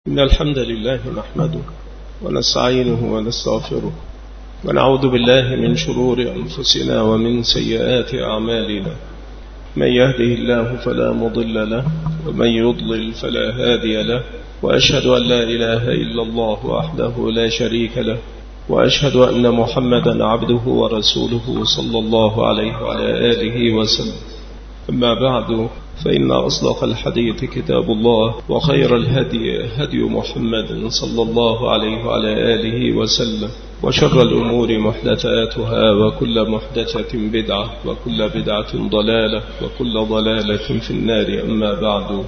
إن الحمد لله نحمده ونستعينه ونستغفره ونعوذ بالله من شرور أنفسنا ومن سيئات أعمالنا. من يهده الله فلا مضل له ومن يضلل فلا هادي له، وأشهد أن لا إله إلا الله وحده لا شريك له، وأشهد أن محمدا عبده ورسوله صلى الله عليه وعلى آله وسلم. أما بعد، فإن أصدق الحديث كتاب الله، وخير الهدي هدي محمد صلى الله عليه وعلى آله وسلم، وشر الأمور محدثاتها، وكل محدثة بدعة، وكل بدعة ضلالة، وكل ضلالة في النار. أما بعد،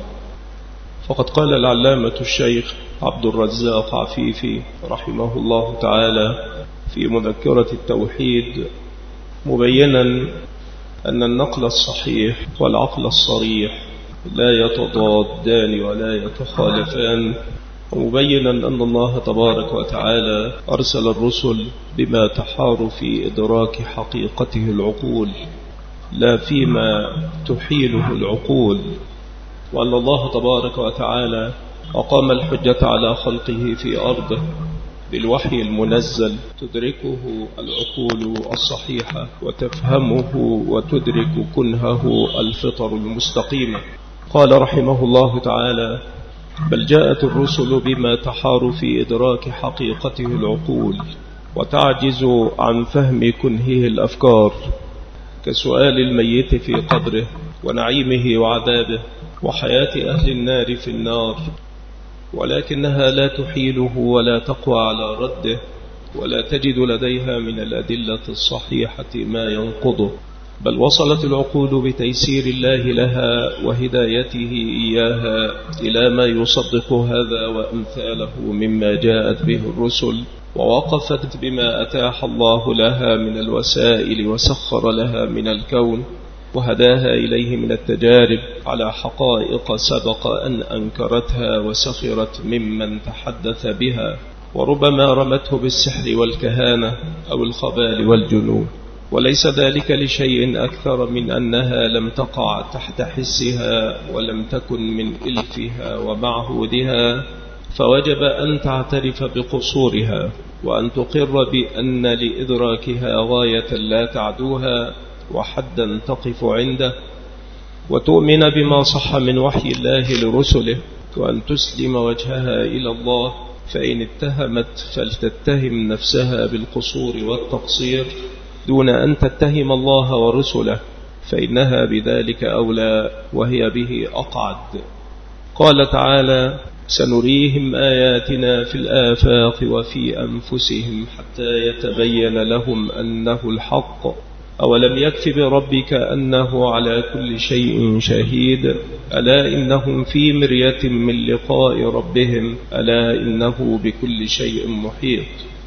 فقد قال العلامة الشيخ عبد الرزاق عفيفي رحمه الله تعالى في مذكرة التوحيد، مبينا أن النقل الصحيح والعقل الصريح لا يتضادان ولا يتخالفان، ومبينا أن الله تبارك وتعالى أرسل الرسل بما تحار في إدراك حقيقته العقول، لا فيما تحيله العقول، وأن الله تبارك وتعالى أقام الحجة على خلقه في أرضه بالوحي المنزل تدركه العقول الصحيحة وتفهمه وتدرك كنهه الفطر المستقيمة. قال رحمه الله تعالى: بل جاءت الرسل بما تحار في إدراك حقيقته العقول وتعجز عن فهم كنهه الأفكار، كسؤال الميت في قبره ونعيمه وعذابه وحياة أهل النار في النار، ولكنها لا تحيله ولا تقوى على رده، ولا تجد لديها من الأدلة الصحيحة ما ينقضه، بل وصلت العقول بتيسير الله لها وهدايته إياها إلى ما يصدق هذا وأمثاله مما جاءت به الرسل، ووقفت بما أتاح الله لها من الوسائل وسخر لها من الكون وهداها إليه من التجارب على حقائق سبق أن أنكرتها وسخرت ممن تحدث بها، وربما رمته بالسحر والكهانة أو الخبال والجنون، وليس ذلك لشيء أكثر من أنها لم تقع تحت حسها ولم تكن من إلفها ومعهودها، فوجب أن تعترف بقصورها وأن تقر بأن لإدراكها غاية لا تعدوها وحدا تقف عنده، وتؤمن بما صح من وحي الله لرسله، وأن تسلم وجهها إلى الله، فإن اتهمت فلتتهم نفسها بالقصور والتقصير دون أن تتهم الله ورسله، فإنها بذلك أولى وهي به أقعد. قال تعالى: سنريهم آياتنا في الآفاق وفي أنفسهم حتى يتبين لهم أنه الحق، أولم يكف بربك أنه على كل شيء شهيد، ألا إنهم في مرية من لقاء ربهم، ألا إنه بكل شيء محيط.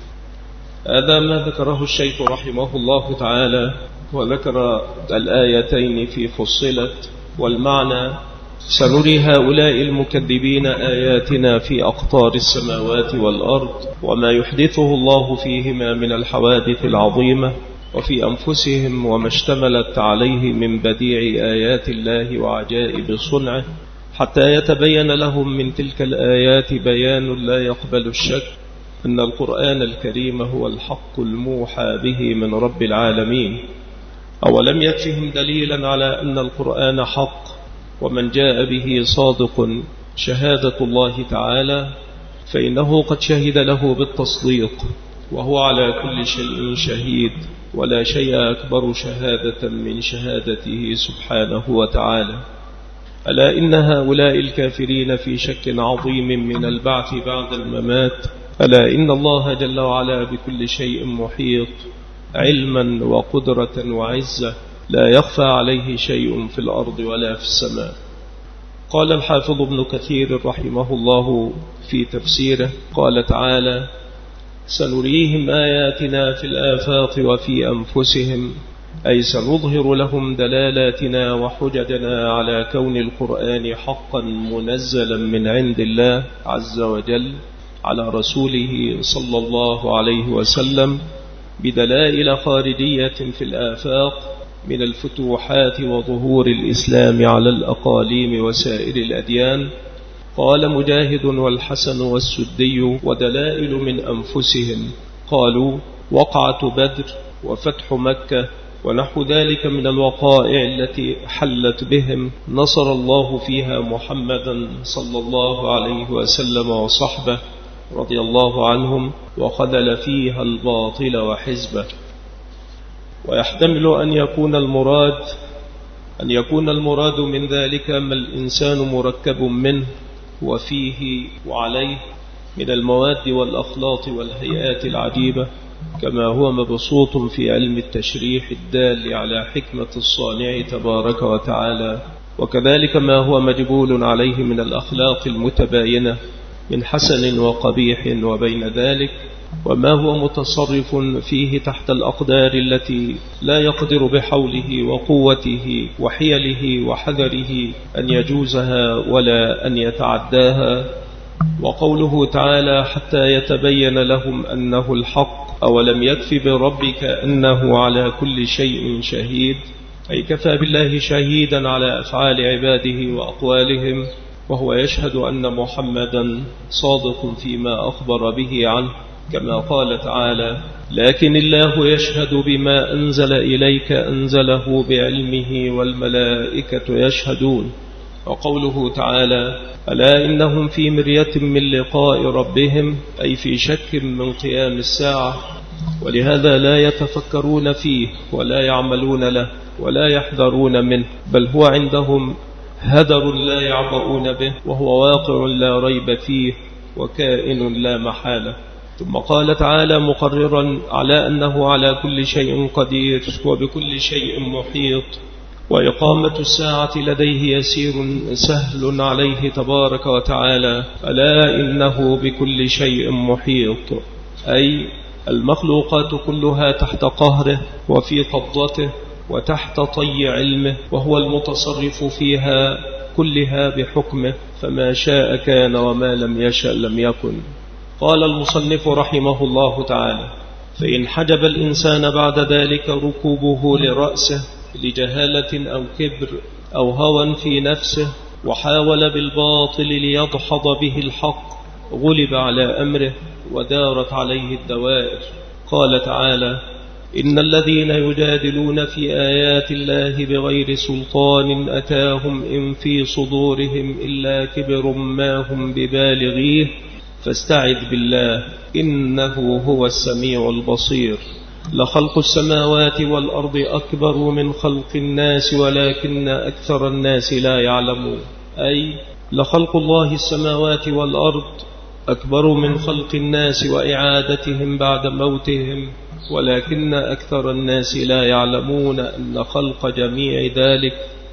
هذا ما ذكره الشيخ رحمه الله تعالى، وذكر الآيتين في فصلت، والمعنى: سنري هؤلاء المكذبين آياتنا في أقطار السماوات والأرض وما يحدثه الله فيهما من الحوادث العظيمة، وفي أنفسهم وما اشتملت عليه من بديع آيات الله وعجائب صنعه، حتى يتبين لهم من تلك الآيات بيان لا يقبل الشك أن القرآن الكريم هو الحق الموحى به من رب العالمين. أولم يكفهم دليلا على أن القرآن حق ومن جاء به صادق شهادة الله تعالى، فإنه قد شهد له بالتصديق، وهو على كل شيء شهيد، ولا شيء أكبر شهادة من شهادته سبحانه وتعالى. ألا إن هؤلاء الكافرين في شك عظيم من البعث بعد الممات، ألا إن الله جل وعلا بكل شيء محيط علما وقدرة وعزة، لا يخفى عليه شيء في الأرض ولا في السماء. قال الحافظ ابن كثير رحمه الله في تفسيره، قال تعالى: سنريهم آياتنا في الآفاق وفي أنفسهم، أي سنظهر لهم دلالاتنا وحججنا على كون القرآن حقا منزلا من عند الله عز وجل على رسوله صلى الله عليه وسلم، بدلائل خارجية في الآفاق من الفتوحات وظهور الإسلام على الأقاليم وسائر الأديان، قال مجاهد والحسن والسدي: ودلائل من أنفسهم. قالوا: وقعة بدر وفتح مكة ونحو ذلك من الوقائع التي حلت بهم، نصر الله فيها محمدا صلى الله عليه وسلم وصحبه رضي الله عنهم، وخذل فيها الباطل وحزبه. ويحتمل أن يكون المراد من ذلك ما الإنسان مركب منه وفيه وعليه من المواد والأخلاط والهيئات العجيبة، كما هو مبسوط في علم التشريح الدال على حكمة الصانع تبارك وتعالى، وكذلك ما هو مجبول عليه من الأخلاق المتباينة من حسن وقبيح وبين ذلك، وما هو متصرف فيه تحت الأقدار التي لا يقدر بحوله وقوته وحيله وحذره أن يجوزها ولا أن يتعداها. وقوله تعالى: حتى يتبين لهم أنه الحق، أولم يكف بربك أنه على كل شيء شهيد، أي كفى بالله شهيدا على أفعال عباده وأقوالهم، وهو يشهد أن محمدا صادق فيما أخبر به عنه، كما قال تعالى: لكن الله يشهد بما أنزل إليك أنزله بعلمه والملائكة يشهدون. وقوله تعالى: ألا إنهم في مرية من لقاء ربهم، أي في شك من قيام الساعة، ولهذا لا يتفكرون فيه ولا يعملون له ولا يحذرون منه، بل هو عندهم هدر لا يعبؤون به، وهو واقع لا ريب فيه وكائن لا محالة. ثم قال تعالى مقررا على أنه على كل شيء قدير وبكل شيء محيط، وإقامة الساعة لديه يسير سهل عليه تبارك وتعالى: ألا إنه بكل شيء محيط، أي المخلوقات كلها تحت قهره وفي قبضته وتحت طي علمه، وهو المتصرف فيها كلها بحكمه، فما شاء كان وما لم يشأ لم يكن. قال المصنف رحمه الله تعالى: فإن حجب الإنسان بعد ذلك ركوبه لرأسه لجهالة أو كبر أو هوى في نفسه، وحاول بالباطل ليدحض به الحق، غلب على أمره ودارت عليه الدوائر. قال تعالى: إن الذين يجادلون في آيات الله بغير سلطان أتاهم إن في صدورهم إلا كبر ما هم ببالغيه فاستعذ بالله إنه هو السميع البصير. لخلق السماوات والأرض أكبر من خلق الناس ولكن أكثر الناس لا يعلمون، أي لخلق الله السماوات والأرض أكبر من خلق الناس وإعادتهم بعد موتهم، ولكن أكثر الناس لا يعلمون أن خلق جميع ذلك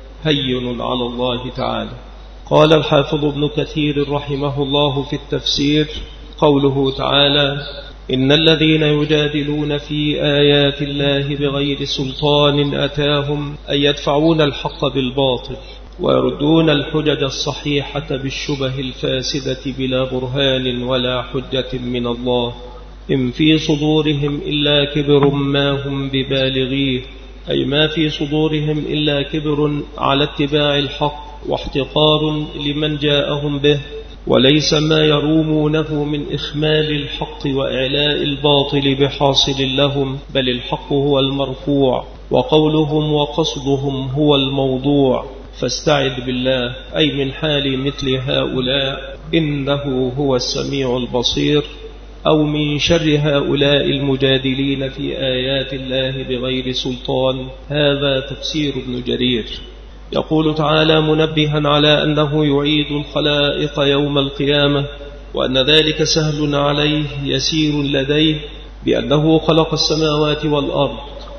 هين على الله تعالى. قال الحافظ ابن كثير رحمه الله في التفسير: قوله تعالى: إن الذين يجادلون في آيات الله بغير سلطان أتاهم، أي يدفعون الحق بالباطل ويردون الحجج الصحيحة بالشبه الفاسدة بلا برهان ولا حجة من الله. إن في صدورهم إلا كبر ما هم ببالغيه، أي ما في صدورهم إلا كبر على اتباع الحق واحتقار لمن جاءهم به، وليس ما يرومونه من إخمال الحق وإعلاء الباطل بحاصل لهم، بل الحق هو المرفوع وقولهم وقصدهم هو الموضوع. فاستعذ بالله، أي من حال مثل هؤلاء، إنه هو السميع البصير، أو من شر هؤلاء المجادلين في آيات الله بغير سلطان. هذا تفسير ابن جرير. يقول تعالى منبها على أنه يعيد الخلائق يوم القيامة، وأن ذلك سهل عليه يسير لديه، بأنه خلق السماوات والأرض،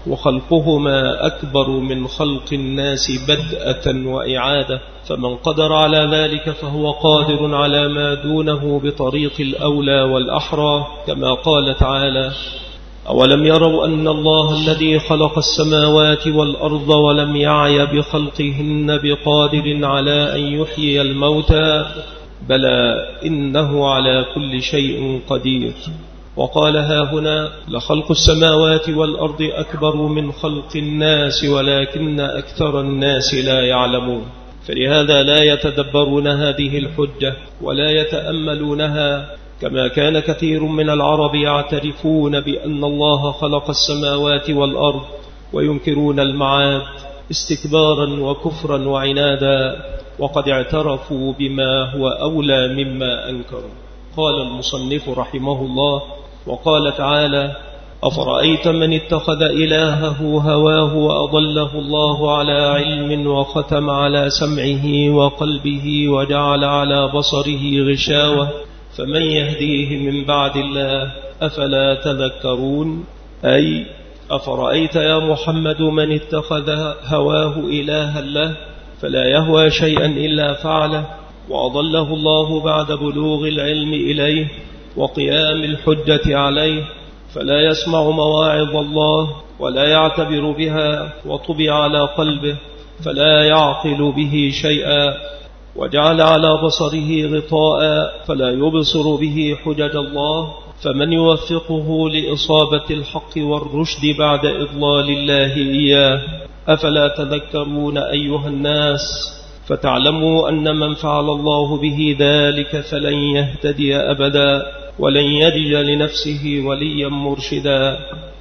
وخلقهما أكبر من خلق الناس بدءة وإعادة، فمن قدر على ذلك فهو قادر على ما دونه بطريق الأولى والأحرى، كما قال تعالى: أولم يروا أن الله الذي خلق السماوات والأرض ولم يعي بخلقهن بقادر على أن يحيي الموتى، بلى إنه على كل شيء قدير. وقال هاهنا: لخلق السماوات والأرض أكبر من خلق الناس ولكن أكثر الناس لا يعلمون. فلهذا لا يتدبرون هذه الحجة ولا يتأملونها، كما كان كثير من العرب يعترفون بأن الله خلق السماوات والأرض وينكرون المعاد استكبارا وكفرا وعنادا، وقد اعترفوا بما هو أولى مما أنكروا. قال المصنف رحمه الله: وقال تعالى: أفرأيت من اتخذ إلهه هواه وأضله الله على علم وختم على سمعه وقلبه وجعل على بصره غشاوة فمن يهديه من بعد الله أفلا تذكرون؟ أي أفرأيت يا محمد من اتخذ هواه إلها له فلا يهوى شيئا إلا فعله، وأضله الله بعد بلوغ العلم إليه وقيام الحجة عليه، فلا يسمع مواعظ الله ولا يعتبر بها، وطبع على قلبه فلا يعقل به شيئا، وجعل على بصره غطاء فلا يبصر به حجج الله، فمن يوفقه لإصابة الحق والرشد بعد إضلال الله إياه؟ أفلا تذكرون أيها الناس؟ فتعلموا أن من فعل الله به ذلك فلن يهتدي أبدا ولن يجد لنفسه وليا مرشدا.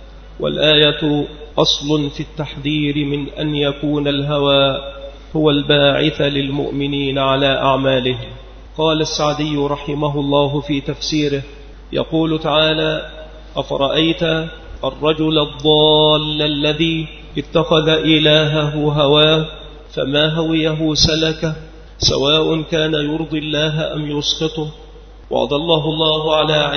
والآية أصل في التحذير من أن يكون الهوى هو الباعث للمؤمنين على أعمالهم. قال السعدي رحمه الله في تفسيره، يقول تعالى: أفرأيت الرجل الضال الذي اتخذ إلهه هواه فما هويه سلكه، سواء كان يرضي الله أم يسخطه، وأضله الله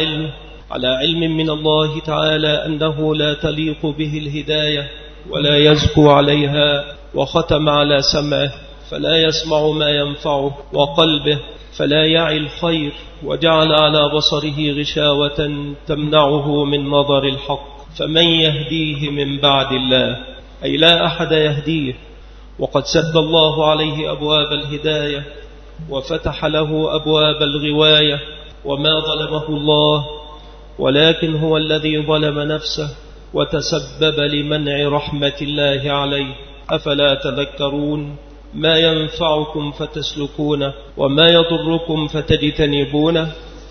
على علم من الله تعالى أنه لا تليق به الهداية ولا يزكو عليها، وختم على سمعه فلا يسمع ما ينفعه، وقلبه فلا يعي الخير، وجعل على بصره غشاوة تمنعه من نظر الحق، فمن يهديه من بعد الله؟ أي لا أحد يهديه، وقد سد الله عليه أبواب الهداية وفتح له أبواب الغواية، وما ظلمه الله ولكن هو الذي ظلم نفسه وتسبب لمنع رحمة الله عليه. أفلا تذكرون؟ ما ينفعكم فتسلكونه وما يضركم فتجتنبونه.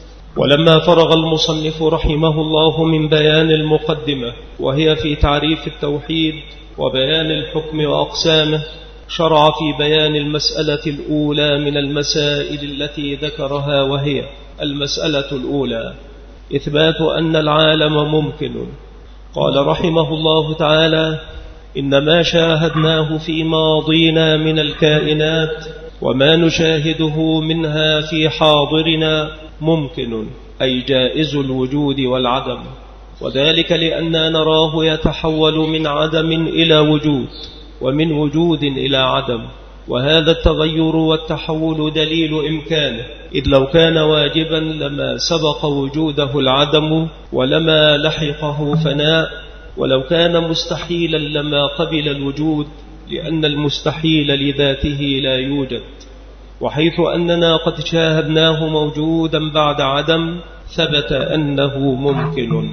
ولما فرغ المصنف رحمه الله من بيان المقدمة وهي في تعريف التوحيد وبيان الحكم وأقسامه، شرع في بيان المسألة الأولى من المسائل التي ذكرها، وهي المسألة الأولى إثبات أن العالم ممكن. قال رحمه الله تعالى: إنما شاهدناه في ماضينا من الكائنات وما نشاهده منها في حاضرنا ممكن، أي جائز الوجود والعدم، وذلك لأننا نراه يتحول من عدم إلى وجود ومن وجود إلى عدم، وهذا التغير والتحول دليل إمكانه، إذ لو كان واجبا لما سبق وجوده العدم ولما لحقه فناء، ولو كان مستحيلا لما قبل الوجود، لأن المستحيل لذاته لا يوجد. وحيث أننا قد شاهدناه موجودا بعد عدم، ثبت أنه ممكن.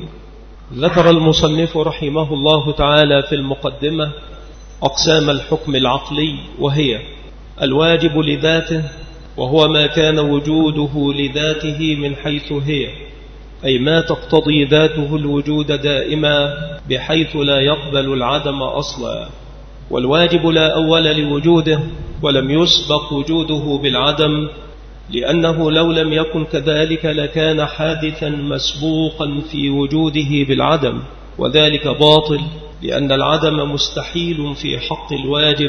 ذكر المصنف رحمه الله تعالى في المقدمة أقسام الحكم العقلي، وهي الواجب لذاته، وهو ما كان وجوده لذاته من حيث هي، أي ما تقتضي ذاته الوجود دائما بحيث لا يقبل العدم أصلا. والواجب لا أول لوجوده ولم يسبق وجوده بالعدم، لأنه لو لم يكن كذلك لكان حادثا مسبوقا في وجوده بالعدم، وذلك باطل، لأن العدم مستحيل في حق الواجب،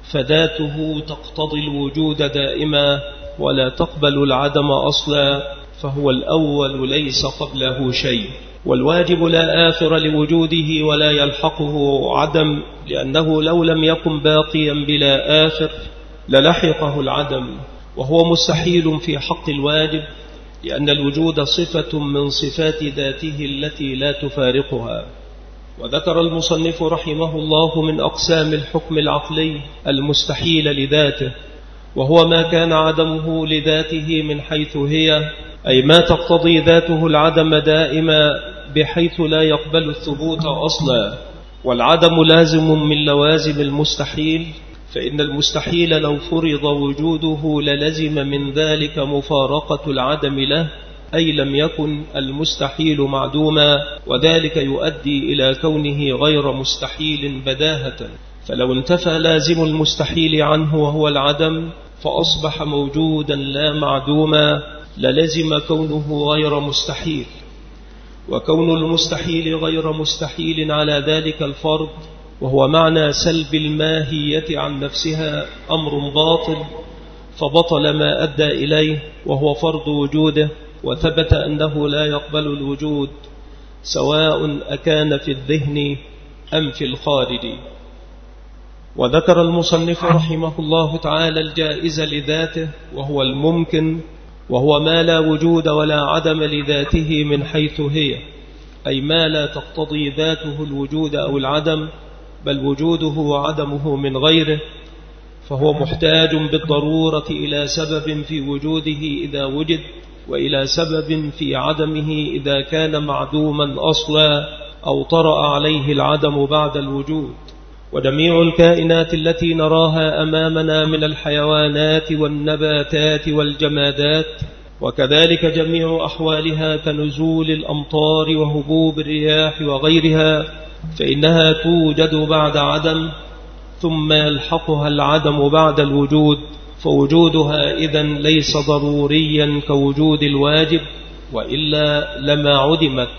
فذاته تقتضي الوجود دائما ولا تقبل العدم أصلا، فهو الأول ليس قبله شيء. والواجب لا آخر لوجوده ولا يلحقه عدم، لأنه لو لم يكن باقيا بلا آخر للحقه العدم، وهو مستحيل في حق الواجب، لأن الوجود صفة من صفات ذاته التي لا تفارقها. وذكر المصنف رحمه الله من أقسام الحكم العقلي المستحيل لذاته، وهو ما كان عدمه لذاته من حيث هي، أي ما تقتضي ذاته العدم دائما بحيث لا يقبل الثبوت أصلا. والعدم لازم من لوازم المستحيل، فإن المستحيل لو فرض وجوده للزم من ذلك مفارقة العدم له، أي لم يكن المستحيل معدوما، وذلك يؤدي إلى كونه غير مستحيل بداهة. فلو انتفى لازم المستحيل عنه وهو العدم فأصبح موجودا لا معدوما للزم كونه غير مستحيل. وكون المستحيل غير مستحيل على ذلك الفرض، وهو معنى سلب الماهية عن نفسها، أمر باطل، فبطل ما أدى إليه وهو فرض وجوده، وثبت أنه لا يقبل الوجود سواء أكان في الذهن أم في الخارج. وذكر المصنف رحمه الله تعالى الجائز لذاته وهو الممكن، وهو ما لا وجود ولا عدم لذاته من حيث هي، أي ما لا تقتضي ذاته الوجود أو العدم، بل وجوده وعدمه من غيره، فهو محتاج بالضرورة إلى سبب في وجوده إذا وجد، وإلى سبب في عدمه إذا كان معدوما أصلا أو طرأ عليه العدم بعد الوجود. وجميع الكائنات التي نراها أمامنا من الحيوانات والنباتات والجمادات، وكذلك جميع أحوالها كنزول الأمطار وهبوب الرياح وغيرها، فإنها توجد بعد عدم، ثم يلحقها العدم بعد الوجود، فوجودها إذن ليس ضروريا كوجود الواجب، وإلا لما عدمت،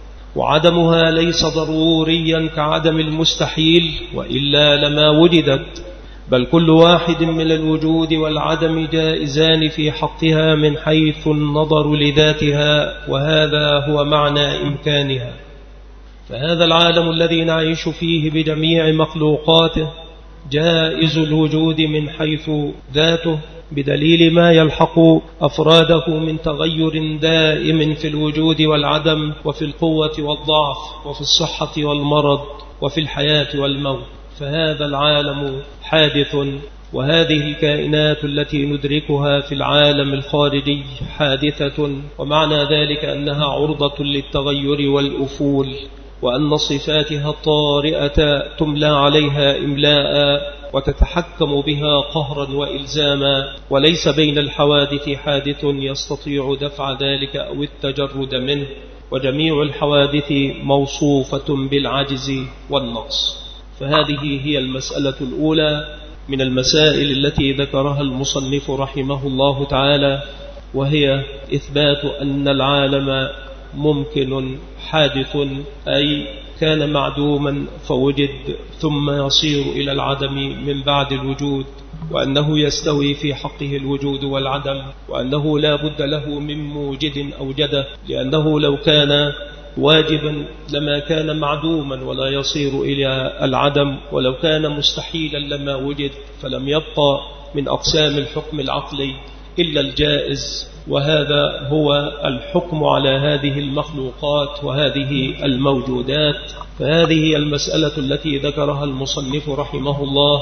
وعدمها ليس ضروريا كعدم المستحيل، وإلا لما وجدت، بل كل واحد من الوجود والعدم جائزان في حقها من حيث النظر لذاتها، وهذا هو معنى إمكانها. فهذا العالم الذي نعيش فيه بجميع مخلوقاته جائز الوجود من حيث ذاته، بدليل ما يلحق أفراده من تغير دائم في الوجود والعدم، وفي القوة والضعف، وفي الصحة والمرض، وفي الحياة والموت. فهذا العالم حادث، وهذه الكائنات التي ندركها في العالم الخارجي حادثة، ومعنى ذلك أنها عرضة للتغير والأفول، وأن صفاتها الطارئة تملى عليها إملاء وتتحكم بها قهرا وإلزاما، وليس بين الحوادث حادث يستطيع دفع ذلك أو التجرد منه، وجميع الحوادث موصوفة بالعجز والنقص. فهذه هي المسألة الأولى من المسائل التي ذكرها المصنف رحمه الله تعالى، وهي إثبات أن العالم ممكن حادث، أي كان معدوما فوجد ثم يصير إلى العدم من بعد الوجود، وأنه يستوي في حقه الوجود والعدم، وأنه لا بد له من موجد أوجده، لأنه لو كان واجبا لما كان معدوما ولا يصير إلى العدم، ولو كان مستحيلا لما وجد، فلم يبقى من أقسام الحكم العقلي إلا الجائز، وهذا هو الحكم على هذه المخلوقات وهذه الموجودات. فهذه المسألة التي ذكرها المصنف رحمه الله،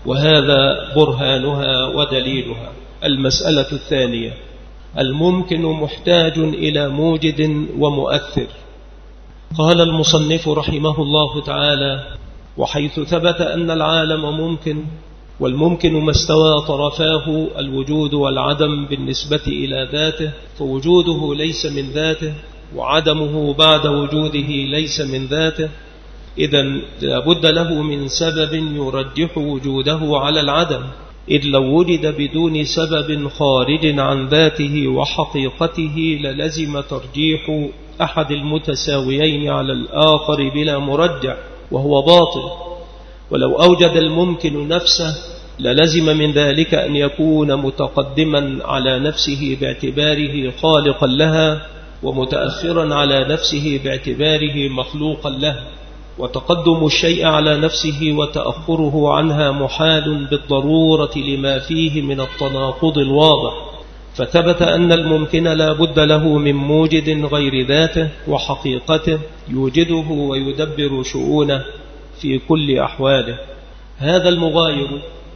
وهذا برهانها ودليلها. المسألة الثانية: الممكن محتاج إلى موجد ومؤثر. قال المصنف رحمه الله تعالى: وحيث ثبت أن العالم ممكن، والممكن ما استوى طرفاه الوجود والعدم بالنسبة إلى ذاته، فوجوده ليس من ذاته، وعدمه بعد وجوده ليس من ذاته، إذن لابد له من سبب يرجح وجوده على العدم، إذ لو وجد بدون سبب خارج عن ذاته وحقيقته للزم ترجيح أحد المتساويين على الآخر بلا مرجع، وهو باطل. ولو أوجد الممكن نفسه للزم من ذلك أن يكون متقدما على نفسه باعتباره خالقا لها، ومتأخرا على نفسه باعتباره مخلوقا له، وتقدم الشيء على نفسه وتأخره عنها محال بالضرورة لما فيه من التناقض الواضح. فثبت أن الممكن لا بد له من موجد غير ذاته وحقيقته يوجده ويدبر شؤونه في كل أحواله. هذا المغاير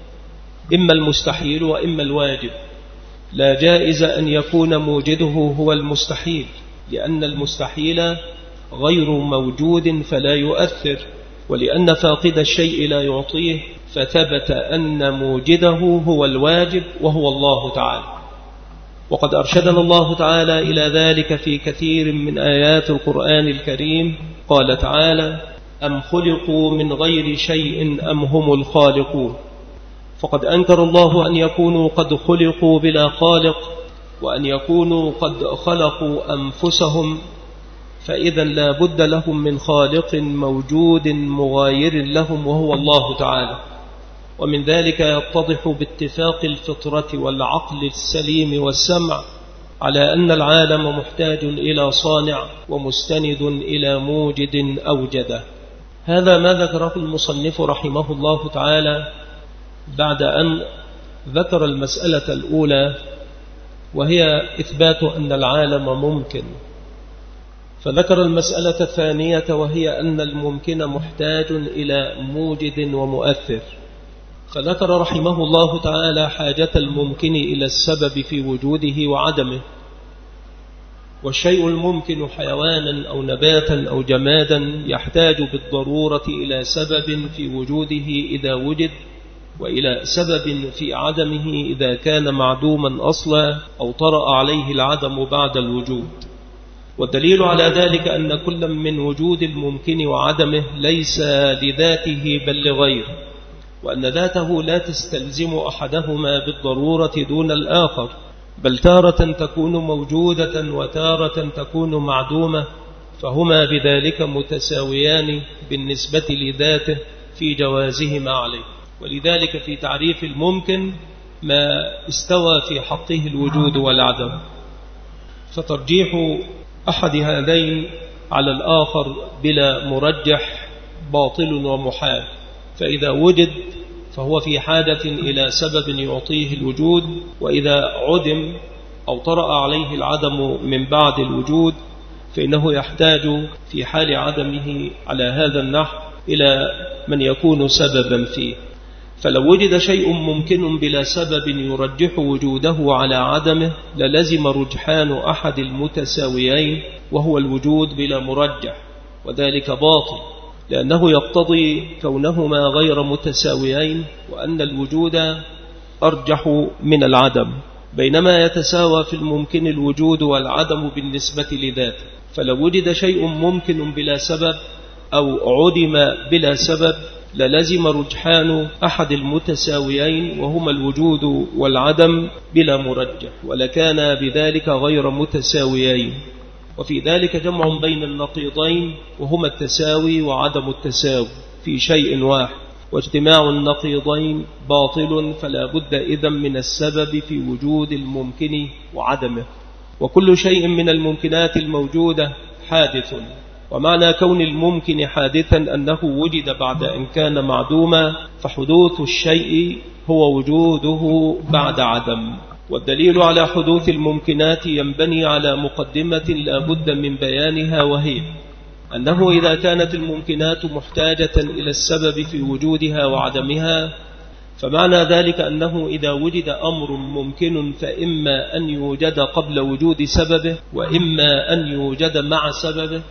إما المستحيل وإما الواجب، لا جائز أن يكون موجده هو المستحيل، لأن المستحيل غير موجود فلا يؤثر، ولأن فاقد الشيء لا يعطيه، فثبت أن موجده هو الواجب وهو الله تعالى. وقد أرشدنا الله تعالى إلى ذلك في كثير من آيات القرآن الكريم. قال تعالى: أم خلقوا من غير شيء أم هم الخالقون. فقد أنكر الله أن يكونوا قد خلقوا بلا خالق، وأن يكونوا قد خلقوا أنفسهم، فإذا لا بد لهم من خالق موجود مغاير لهم وهو الله تعالى. ومن ذلك يتضح باتفاق الفطرة والعقل السليم والسمع على أن العالم محتاج إلى صانع ومستند إلى موجد أوجده. هذا ما ذكره المصنف رحمه الله تعالى بعد أن ذكر المسألة الأولى، وهي إثبات أن العالم ممكن. فذكر المسألة الثانية، وهي أن الممكن محتاج إلى موجد ومؤثر. فذكر رحمه الله تعالى حاجة الممكن إلى السبب في وجوده وعدمه. والشيء الممكن حيوانا أو نباتا أو جمادا يحتاج بالضرورة إلى سبب في وجوده إذا وجد، وإلى سبب في عدمه إذا كان معدوما أصلا أو طرأ عليه العدم بعد الوجود. والدليل على ذلك أن كل من وجود الممكن وعدمه ليس لذاته بل لغيره، وأن ذاته لا تستلزم أحدهما بالضرورة دون الآخر، بل تارة تكون موجودة وتارة تكون معدومة، فهما بذلك متساويان بالنسبة لذاته في جوازهما عليه. ولذلك في تعريف الممكن ما استوى في حقه الوجود والعدم، فترجيح أحد هذين على الآخر بلا مرجح باطل ومحال. فإذا وجد فهو في حاجة إلى سبب يعطيه الوجود، وإذا عدم أو طرأ عليه العدم من بعد الوجود فإنه يحتاج في حال عدمه على هذا النحو إلى من يكون سببا فيه. فلو وجد شيء ممكن بلا سبب يرجح وجوده على عدمه للزم رجحان أحد المتساويين وهو الوجود بلا مرجح، وذلك باطل، لأنه يقتضي كونهما غير متساويين، وأن الوجود أرجح من العدم، بينما يتساوى في الممكن الوجود والعدم بالنسبة لذاته. فلو وجد شيء ممكن بلا سبب أو عدم بلا سبب للزم رجحان أحد المتساويين وهما الوجود والعدم بلا مرجح، ولكان بذلك غير متساويين. وفي ذلك جمع بين النقيضين وهما التساوي وعدم التساوي في شيء واحد، واجتماع النقيضين باطل، فلا بد إذن من السبب في وجود الممكن وعدمه. وكل شيء من الممكنات الموجودة حادث، ومعنى كون الممكن حادثا أنه وجد بعد أن كان معدوما، فحدوث الشيء هو وجوده بعد عدم. والدليل على حدوث الممكنات ينبني على مقدمة لا بد من بيانها، وهي أنه إذا كانت الممكنات محتاجة إلى السبب في وجودها وعدمها، فمعنى ذلك أنه إذا وجد أمر ممكن فإما أن يوجد قبل وجود سببه، وإما أن يوجد مع سببه،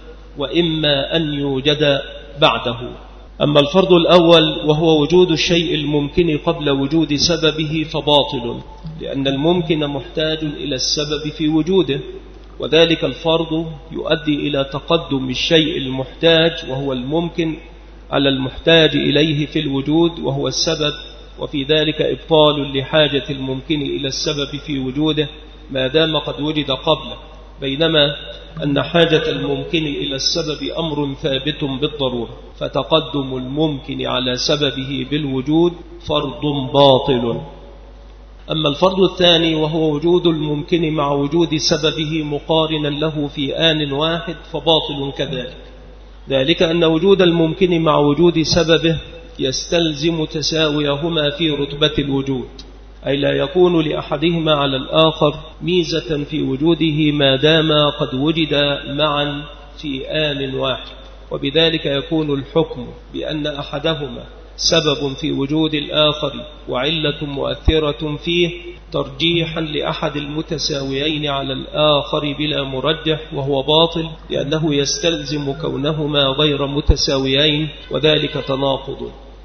وإما أن يوجد بعده. أما الفرض الأول وهو وجود الشيء الممكن قبل وجود سببه فباطل، لأن الممكن محتاج إلى السبب في وجوده، وذلك الفرض يؤدي إلى تقدم الشيء المحتاج وهو الممكن على المحتاج إليه في الوجود وهو السبب، وفي ذلك إبطال لحاجة الممكن إلى السبب في وجوده ما دام قد وجد قبله، بينما أن حاجة الممكن إلى السبب أمر ثابت بالضرورة، فتقدم الممكن على سببه بالوجود فرض باطل. أما الفرض الثاني وهو وجود الممكن مع وجود سببه مقارنا له في آن واحد فباطل كذلك، ذلك أن وجود الممكن مع وجود سببه يستلزم تساويهما في رتبة الوجود، أي لا يكون لأحدهما على الآخر ميزة في وجوده ما دام قد وجد معا في آن واحد. وبذلك يكون الحكم بأن أحدهما سبب في وجود الآخر وعلة مؤثرة فيه ترجيحا لأحد المتساويين على الآخر بلا مرجح، وهو باطل، لأنه يستلزم كونهما غير متساويين، وذلك تناقض.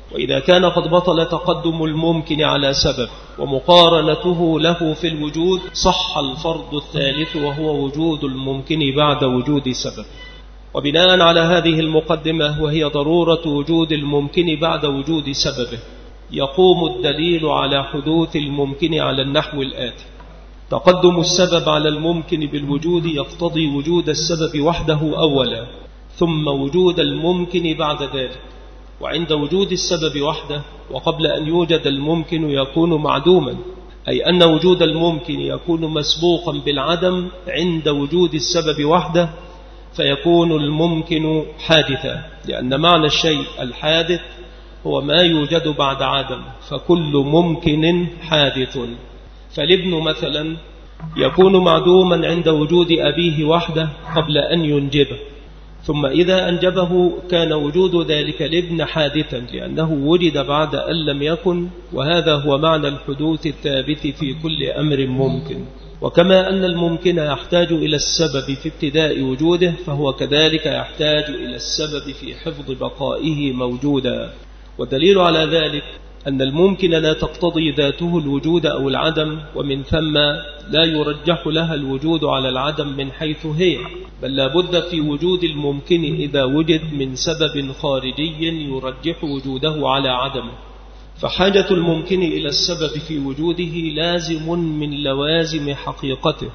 وإذا كان قد بطل تقدم الممكن على سبب ومقارنته له في الوجود صح الفرض الثالث وهو وجود الممكن بعد وجود سبب. وبناء على هذه المقدمة وهي ضرورة وجود الممكن بعد وجود سببه يقوم الدليل على حدوث الممكن على النحو الآتي: تقدم السبب على الممكن بالوجود يقتضي وجود السبب وحده أولا ثم وجود الممكن بعد ذلك. وعند وجود السبب وحده وقبل أن يوجد الممكن يكون معدوما، أي أن وجود الممكن يكون مسبوقا بالعدم عند وجود السبب وحده، فيكون الممكن حادثا، لأن معنى الشيء الحادث هو ما يوجد بعد عدم، فكل ممكن حادث. فالابن مثلا يكون معدوما عند وجود أبيه وحده قبل أن ينجبه، ثم إذا أنجبه كان وجود ذلك الابن حادثا لأنه وجد بعد أن لم يكن، وهذا هو معنى الحدوث الثابت في كل أمر ممكن. وكما أن الممكن يحتاج إلى السبب في ابتداء وجوده، فهو كذلك يحتاج إلى السبب في حفظ بقائه موجودا. والدليل على ذلك أن الممكن لا تقتضي ذاته الوجود أو العدم، ومن ثم لا يرجح لها الوجود على العدم من حيث هي، بل لا بد في وجود الممكن إذا وجد من سبب خارجي يرجح وجوده على عدمه. فحاجة الممكن إلى السبب في وجوده لازم من لوازم حقيقته،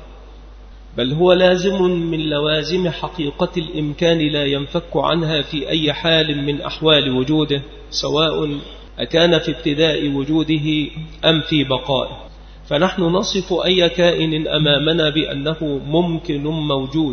بل هو لازم من لوازم حقيقة الإمكان لا ينفك عنها في أي حال من أحوال وجوده، سواء أكان في ابتداء وجوده أم في بقائه. فنحن نصف أي كائن أمامنا بأنه ممكن موجود،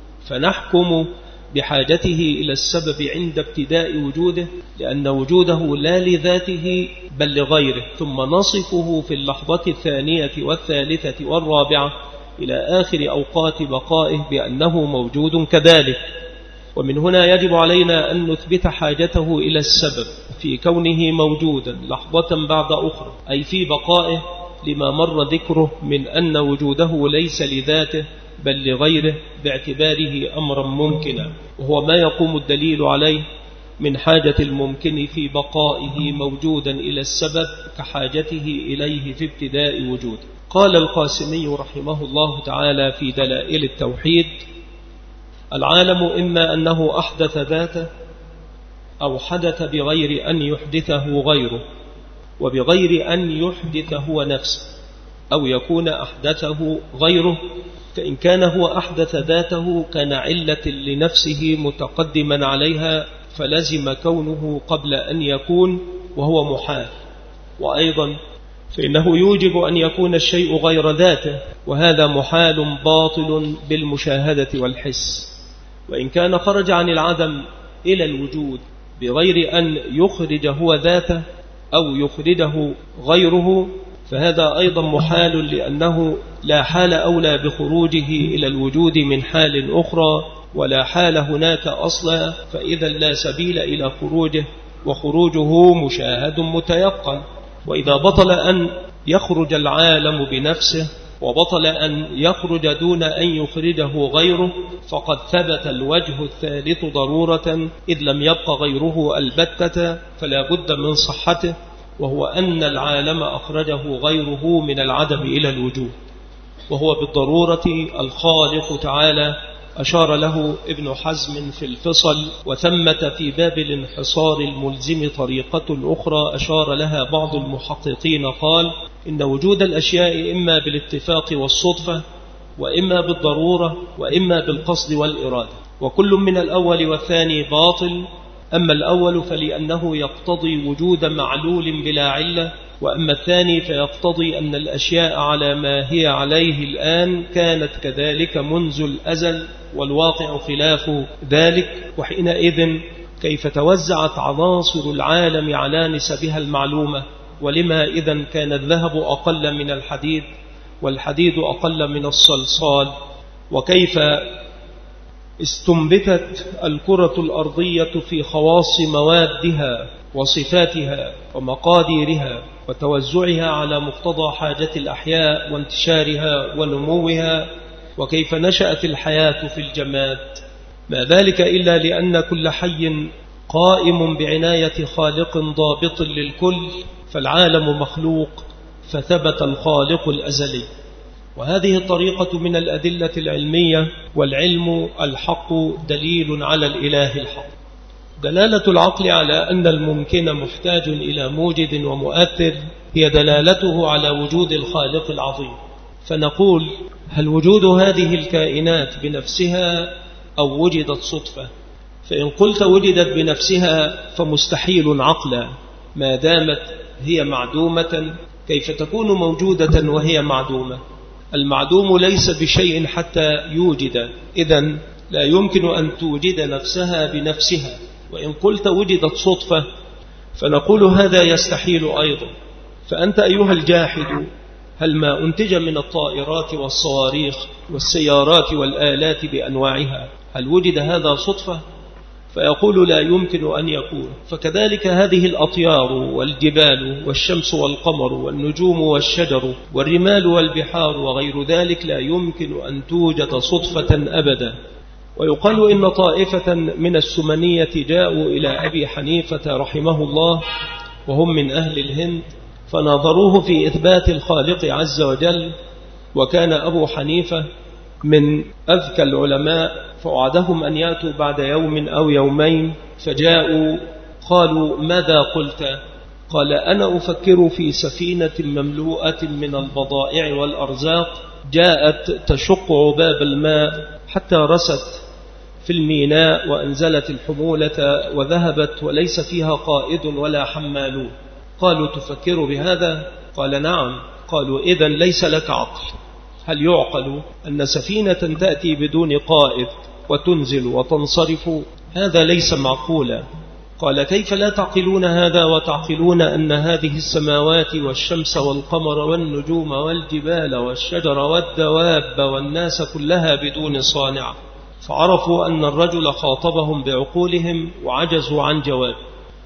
فنحكم بحاجته إلى السبب عند ابتداء وجوده لأن وجوده لا لذاته بل لغيره، ثم نصفه في اللحظة الثانية والثالثة والرابعة إلى آخر أوقات بقائه بأنه موجود كذلك. ومن هنا يجب علينا أن نثبت حاجته إلى السبب في كونه موجودا لحظة بعد أخرى، أي في بقائه، لما مر ذكره من أن وجوده ليس لذاته بل لغيره باعتباره أمرا ممكنا، وهو ما يقوم الدليل عليه من حاجة الممكن في بقائه موجودا إلى السبب كحاجته إليه في ابتداء وجوده. قال القاسمي رحمه الله تعالى في دلائل التوحيد: العالم إما أنه أحدث ذاته أو حدث بغير أن يحدثه غيره وبغير أن يحدث هو نفسه، أو يكون أحدثه غيره، فإن كان هو أحدث ذاته كان علة لنفسه متقدما عليها فلزم كونه قبل أن يكون وهو محال. وأيضا فإنه يوجب أن يكون الشيء غير ذاته، وهذا محال باطل بالمشاهدة والحس. وإن كان خرج عن العدم إلى الوجود بغير أن يخرج هو ذاته أو يخرجه غيره فهذا أيضا محال، لأنه لا حال أولى بخروجه إلى الوجود من حال أخرى، ولا حال هناك أصلا، فإذا لا سبيل إلى خروجه، وخروجه مشاهد متيقن. وإذا بطل أن يخرج العالم بنفسه وبطل أن يخرج دون أن يخرجه غيره فقد ثبت الوجه الثالث ضرورة، إذ لم يبق غيره البتة، فلا بد من صحته، وهو أن العالم أخرجه غيره من العدم إلى الوجود، وهو بالضرورة الخالق تعالى. أشار له ابن حزم في الفصل: وثمة في باب الانحصار الملزم طريقة أخرى أشار لها بعض المحققين، قال: إن وجود الأشياء إما بالاتفاق والصدفة، وإما بالضرورة، وإما بالقصد والإرادة، وكل من الأول والثاني باطل. أما الأول فلأنه يقتضي وجود معلول بلا علة، وأما الثاني فيقتضي أن الأشياء على ما هي عليه الآن كانت كذلك منذ الأزل، والواقع خلاف ذلك. وحينئذ كيف توزعت عناصر العالم على نسبها المعلومة؟ ولما إذن كان الذهب أقل من الحديد والحديد أقل من الصلصال؟ وكيف استنبتت الكرة الأرضية في خواص موادها وصفاتها ومقاديرها وتوزعها على مقتضى حاجة الأحياء وانتشارها ونموها؟ وكيف نشأت الحياة في الجماد؟ ما ذلك إلا لأن كل حي قائم بعناية خالق ضابط للكل، فالعالم مخلوق فثبت الخالق الأزلي. وهذه الطريقة من الأدلة العلمية، والعلم الحق دليل على الإله الحق. دلالة العقل على أن الممكن محتاج إلى موجد ومؤثر هي دلالته على وجود الخالق العظيم. فنقول: هل وجود هذه الكائنات بنفسها أو وجدت صدفة؟ فإن قلت وجدت بنفسها فمستحيل عقلا، ما دامت هي معدومة كيف تكون موجودة وهي معدومة؟ المعدوم ليس بشيء حتى يوجد، إذن لا يمكن أن توجد نفسها بنفسها. وإن قلت وجدت صدفة فنقول هذا يستحيل أيضا. فأنت أيها الجاحد، هل ما أنتج من الطائرات والصواريخ والسيارات والآلات بأنواعها هل وجد هذا صدفة؟ فيقول لا يمكن أن يكون. فكذلك هذه الأطيار والجبال والشمس والقمر والنجوم والشجر والرمال والبحار وغير ذلك لا يمكن أن توجد صدفة أبدا. ويقال إن طائفة من السمنية جاءوا إلى أبي حنيفة رحمه الله وهم من أهل الهند، فناظروه في إثبات الخالق عز وجل، وكان أبو حنيفة من أذكى العلماء، فوعدهم أن يأتوا بعد يوم أو يومين، فجاءوا قالوا: ماذا قلت؟ قال: أنا أفكر في سفينة مملوءة من البضائع والأرزاق جاءت تشق عباب الماء حتى رست في الميناء وأنزلت الحمولة وذهبت وليس فيها قائد ولا حمالون. قالوا: تفكر بهذا؟ قال: نعم. قالوا: إذن ليس لك عقل. هل يعقل أن سفينة تأتي بدون قائد وتنزل وتنصرف؟ هذا ليس معقولا. قال: كيف لا تعقلون هذا وتعقلون أن هذه السماوات والشمس والقمر والنجوم والجبال والشجر والدواب والناس كلها بدون صانع؟ فعرفوا أن الرجل خاطبهم بعقولهم وعجزوا عن جواب.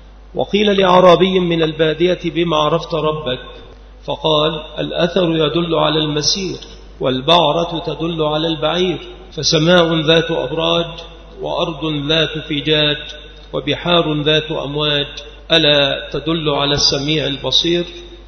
وقيل لعربي من البادية: بما عرفت ربك؟ فقال: الأثر يدل على المسير، والبعرة تدل على البعير، فسماء ذات أبراج، وأرض ذات فجاج، وبحار ذات أمواج، ألا تدل على السميع البصير؟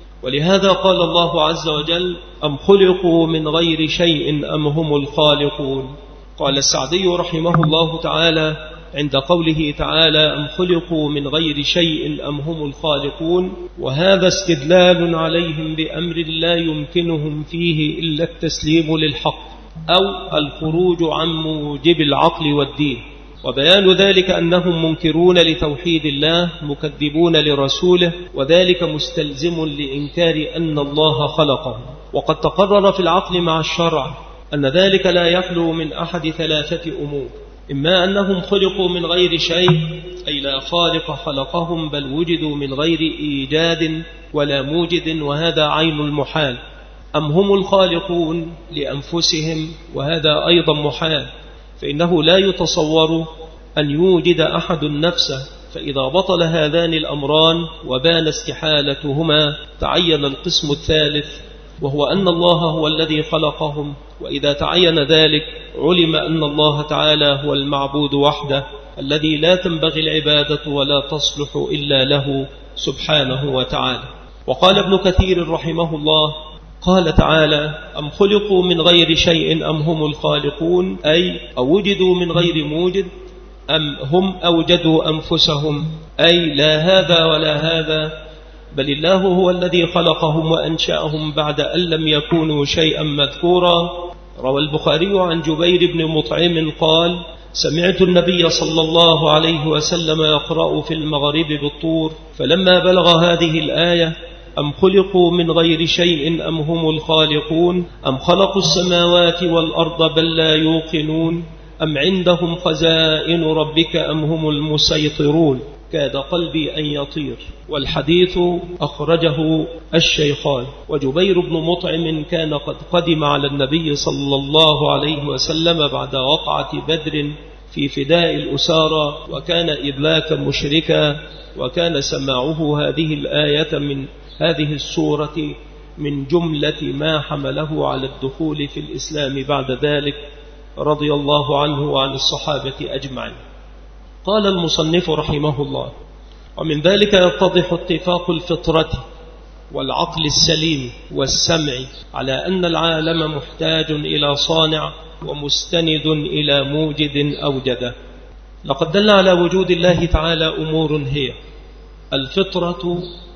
ولهذا قال الله عز وجل: أم خلقوا من غير شيء أم هم الخالقون؟ قال السعدي رحمه الله تعالى عند قوله تعالى: أم خلقوا من غير شيء أم هم الخالقون، وهذا استدلال عليهم بأمر لا يمكنهم فيه إلا التسليم للحق أو الخروج عن موجب العقل والدين، وبيان ذلك أنهم منكرون لتوحيد الله مكذبون لرسوله، وذلك مستلزم لإنكار أن الله خلقهم. وقد تقرر في العقل مع الشرع أن ذلك لا يخلو من أحد ثلاثة أمور: إما أنهم خلقوا من غير شيء، أي لا خالق خلقهم، بل وجدوا من غير إيجاد ولا موجد، وهذا عين المحال، أم هم الخالقون لأنفسهم، وهذا أيضا محال، فإنه لا يتصور أن يوجد أحد نفسه. فإذا بطل هذان الأمران وبان استحالتهما تعين القسم الثالث، وهو أن الله هو الذي خلقهم. وإذا تعين ذلك علم أن الله تعالى هو المعبود وحده الذي لا تنبغي العبادة ولا تصلح إلا له سبحانه وتعالى. وقال ابن كثير رحمه الله: قال تعالى: أم خلقوا من غير شيء أم هم الخالقون، أي أوجدوا من غير موجد، أم هم أوجدوا أنفسهم، أي لا هذا ولا هذا، بل الله هو الذي خلقهم وأنشأهم بعد أن لم يكونوا شيئا مذكورا. روى البخاري عن جبير بن مطعم قال: سمعت النبي صلى الله عليه وسلم يقرأ في المغرب بالطور، فلما بلغ هذه الآية: أم خلقوا من غير شيء أم هم الخالقون، أم خلقوا السماوات والأرض بل لا يوقنون، أم عندهم خزائن ربك أم هم المسيطرون، كاد قلبي أن يطير. والحديث أخرجه الشيخان. وجبير بن مطعم كان قد قدم على النبي صلى الله عليه وسلم بعد وقعة بدر في فداء الأسارى، وكان إذ ذاك مشركا، وكان سماعه هذه الآية من هذه السورة من جملة ما حمله على الدخول في الإسلام بعد ذلك، رضي الله عنه وعن الصحابة أجمعين. قال المصنف رحمه الله: ومن ذلك يتضح اتفاق الفطرة والعقل السليم والسمع على أن العالم محتاج إلى صانع ومستند إلى موجد أوجده. لقد دل على وجود الله تعالى أمور هي الفطرة،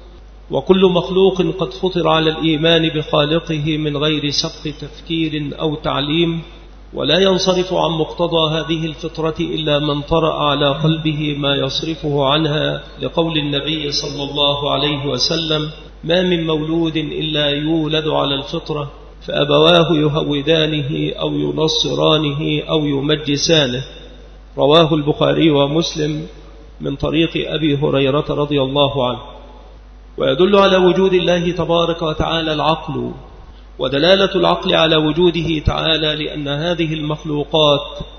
وكل مخلوق قد فطر على الإيمان بخالقه من غير سبق تفكير أو تعليم، ولا ينصرف عن مقتضى هذه الفطرة إلا من طرأ على قلبه ما يصرفه عنها، لقول النبي صلى الله عليه وسلم: ما من مولود إلا يولد على الفطرة، فأبواه يهودانه أو ينصرانه أو يمجسانه. رواه البخاري ومسلم من طريق أبي هريرة رضي الله عنه. ويدل على وجود الله تبارك وتعالى العقل، ودلالة العقل على وجوده تعالى لأن هذه المخلوقات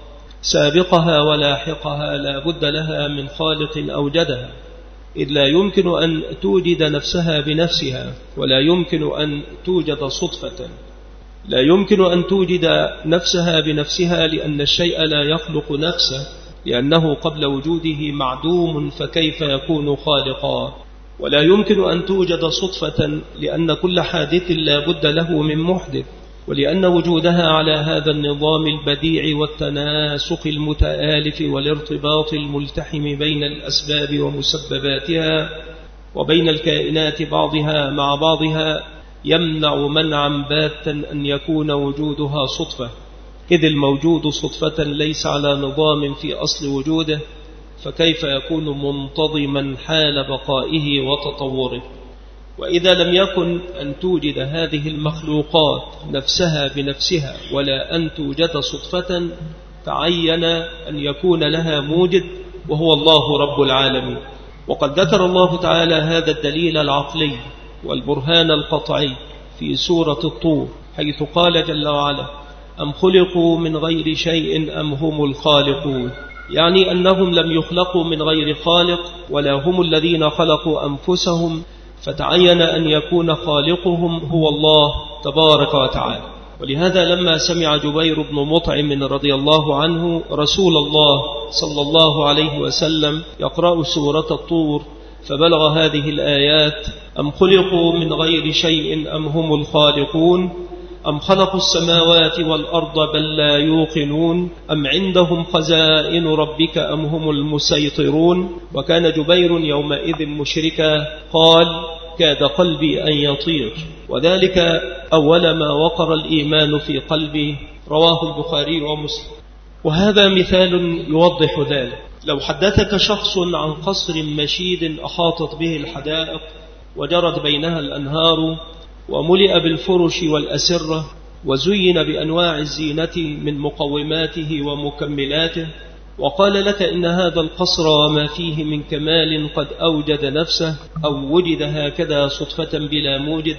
سابقها ولاحقها لا بد لها من خالق أوجدها، إذ لا يمكن أن توجد نفسها بنفسها، ولا يمكن أن توجد صدفة. لا يمكن أن توجد نفسها بنفسها لأن الشيء لا يخلق نفسه، لأنه قبل وجوده معدوم، فكيف يكون خالقا؟ ولا يمكن أن توجد صدفة لأن كل حادث لا بد له من محدث، ولأن وجودها على هذا النظام البديع والتناسق المتآلف والارتباط الملتحم بين الأسباب ومسبباتها وبين الكائنات بعضها مع بعضها يمنع منعا باتا أن يكون وجودها صدفة، إذ الموجود صدفة ليس على نظام في أصل وجوده، فكيف يكون منتظما حال بقائه وتطوره؟ وإذا لم يكن أن توجد هذه المخلوقات نفسها بنفسها ولا أن توجد صدفة، تعين أن يكون لها موجد وهو الله رب العالمين. وقد ذكر الله تعالى هذا الدليل العقلي والبرهان القطعي في سورة الطور، حيث قال جل وعلا: أم خلقوا من غير شيء أم هم الخالقون، يعني أنهم لم يخلقوا من غير خالق، ولا هم الذين خلقوا أنفسهم، فتعين أن يكون خالقهم هو الله تبارك وتعالى. ولهذا لما سمع جبير بن مطعم رضي الله عنه رسول الله صلى الله عليه وسلم يقرأ سورة الطور فبلغ هذه الآيات: أم خلقوا من غير شيء أم هم الخالقون، أم خلقوا السماوات والأرض بل لا يوقنون، أم عندهم خزائن ربك أم هم المسيطرون. وكان جبير يومئذ مشركا، قال: كاد قلبي أن يطير، وذلك أول ما وقر الإيمان في قلبي. رواه البخاري ومسلم. وهذا مثال يوضح ذلك. لو حدثك شخص عن قصر مشيد أحاطت به الحدائق وجرت بينها الأنهار وملئ بالفرش والأسرة وزين بأنواع الزينة من مقوماته ومكملاته، وقال لك إن هذا القصر وما فيه من كمال قد أوجد نفسه أو وجد هكذا صدفة بلا موجد،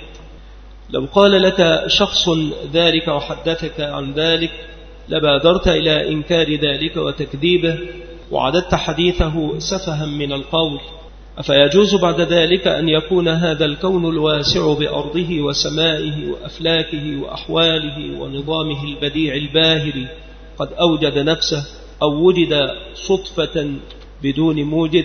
لو قال لك شخص ذلك وحدثك عن ذلك لبادرت إلى إنكار ذلك وتكذيبه، وعددت حديثه سفها من القول. أفيجوز بعد ذلك أن يكون هذا الكون الواسع بأرضه وسمائه وأفلاكه وأحواله ونظامه البديع الباهر قد أوجد نفسه أو وجد صدفة بدون موجد؟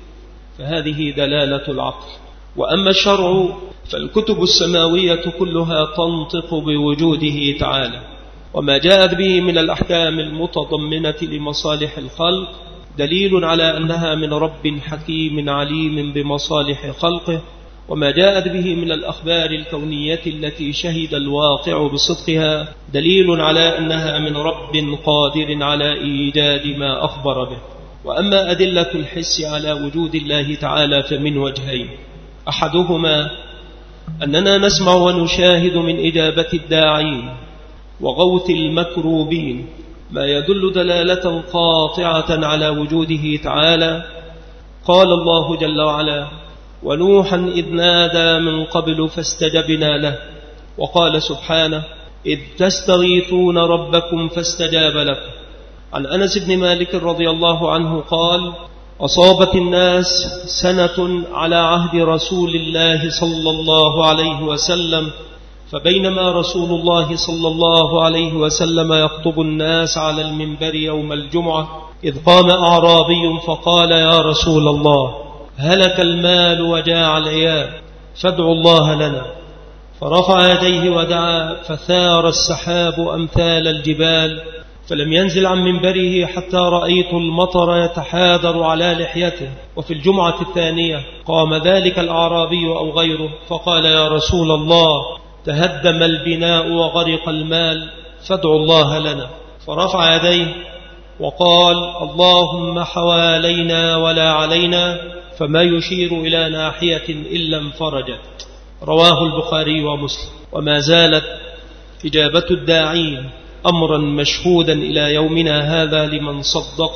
فهذه دلالة العقل. وأما الشرع فالكتب السماوية كلها تنطق بوجوده تعالى، وما جاءت به من الأحكام المتضمنة لمصالح الخلق دليل على أنها من رب حكيم عليم بمصالح خلقه، وما جاءت به من الأخبار الكونية التي شهد الواقع بصدقها دليل على أنها من رب قادر على إيجاد ما أخبر به. وأما أدلة الحس على وجود الله تعالى فمن وجهين: أحدهما أننا نسمع ونشاهد من إجابة الداعين وغوث المكروبين ما يدل دلالة قاطعة على وجوده تعالى. قال الله جل وعلا: ونوحا إذ نادى من قبل فاستجبنا له. وقال سبحانه: إذ تستغيثون ربكم فاستجاب لكم. عن أنس بن مالك رضي الله عنه قال: أصابت الناس سنة على عهد رسول الله صلى الله عليه وسلم، فبينما رسول الله صلى الله عليه وسلم يخطب الناس على المنبر يوم الجمعة إذ قام أعرابي فقال: يا رسول الله، هلك المال وجاع العيال، فادعوا الله لنا. فرفع يديه ودعا، فثار السحاب أمثال الجبال، فلم ينزل عن منبره حتى رأيت المطر يتحاذر على لحيته. وفي الجمعة الثانية قام ذلك الأعرابي أو غيره فقال: يا رسول الله، تهدم البناء وغرق المال، فادعوا الله لنا. فرفع يديه وقال: اللهم حوالينا ولا علينا، فما يشير إلى ناحية إلا انفرجت. رواه البخاري ومسلم. وما زالت إجابة الداعين أمرا مشهودا إلى يومنا هذا لمن صدق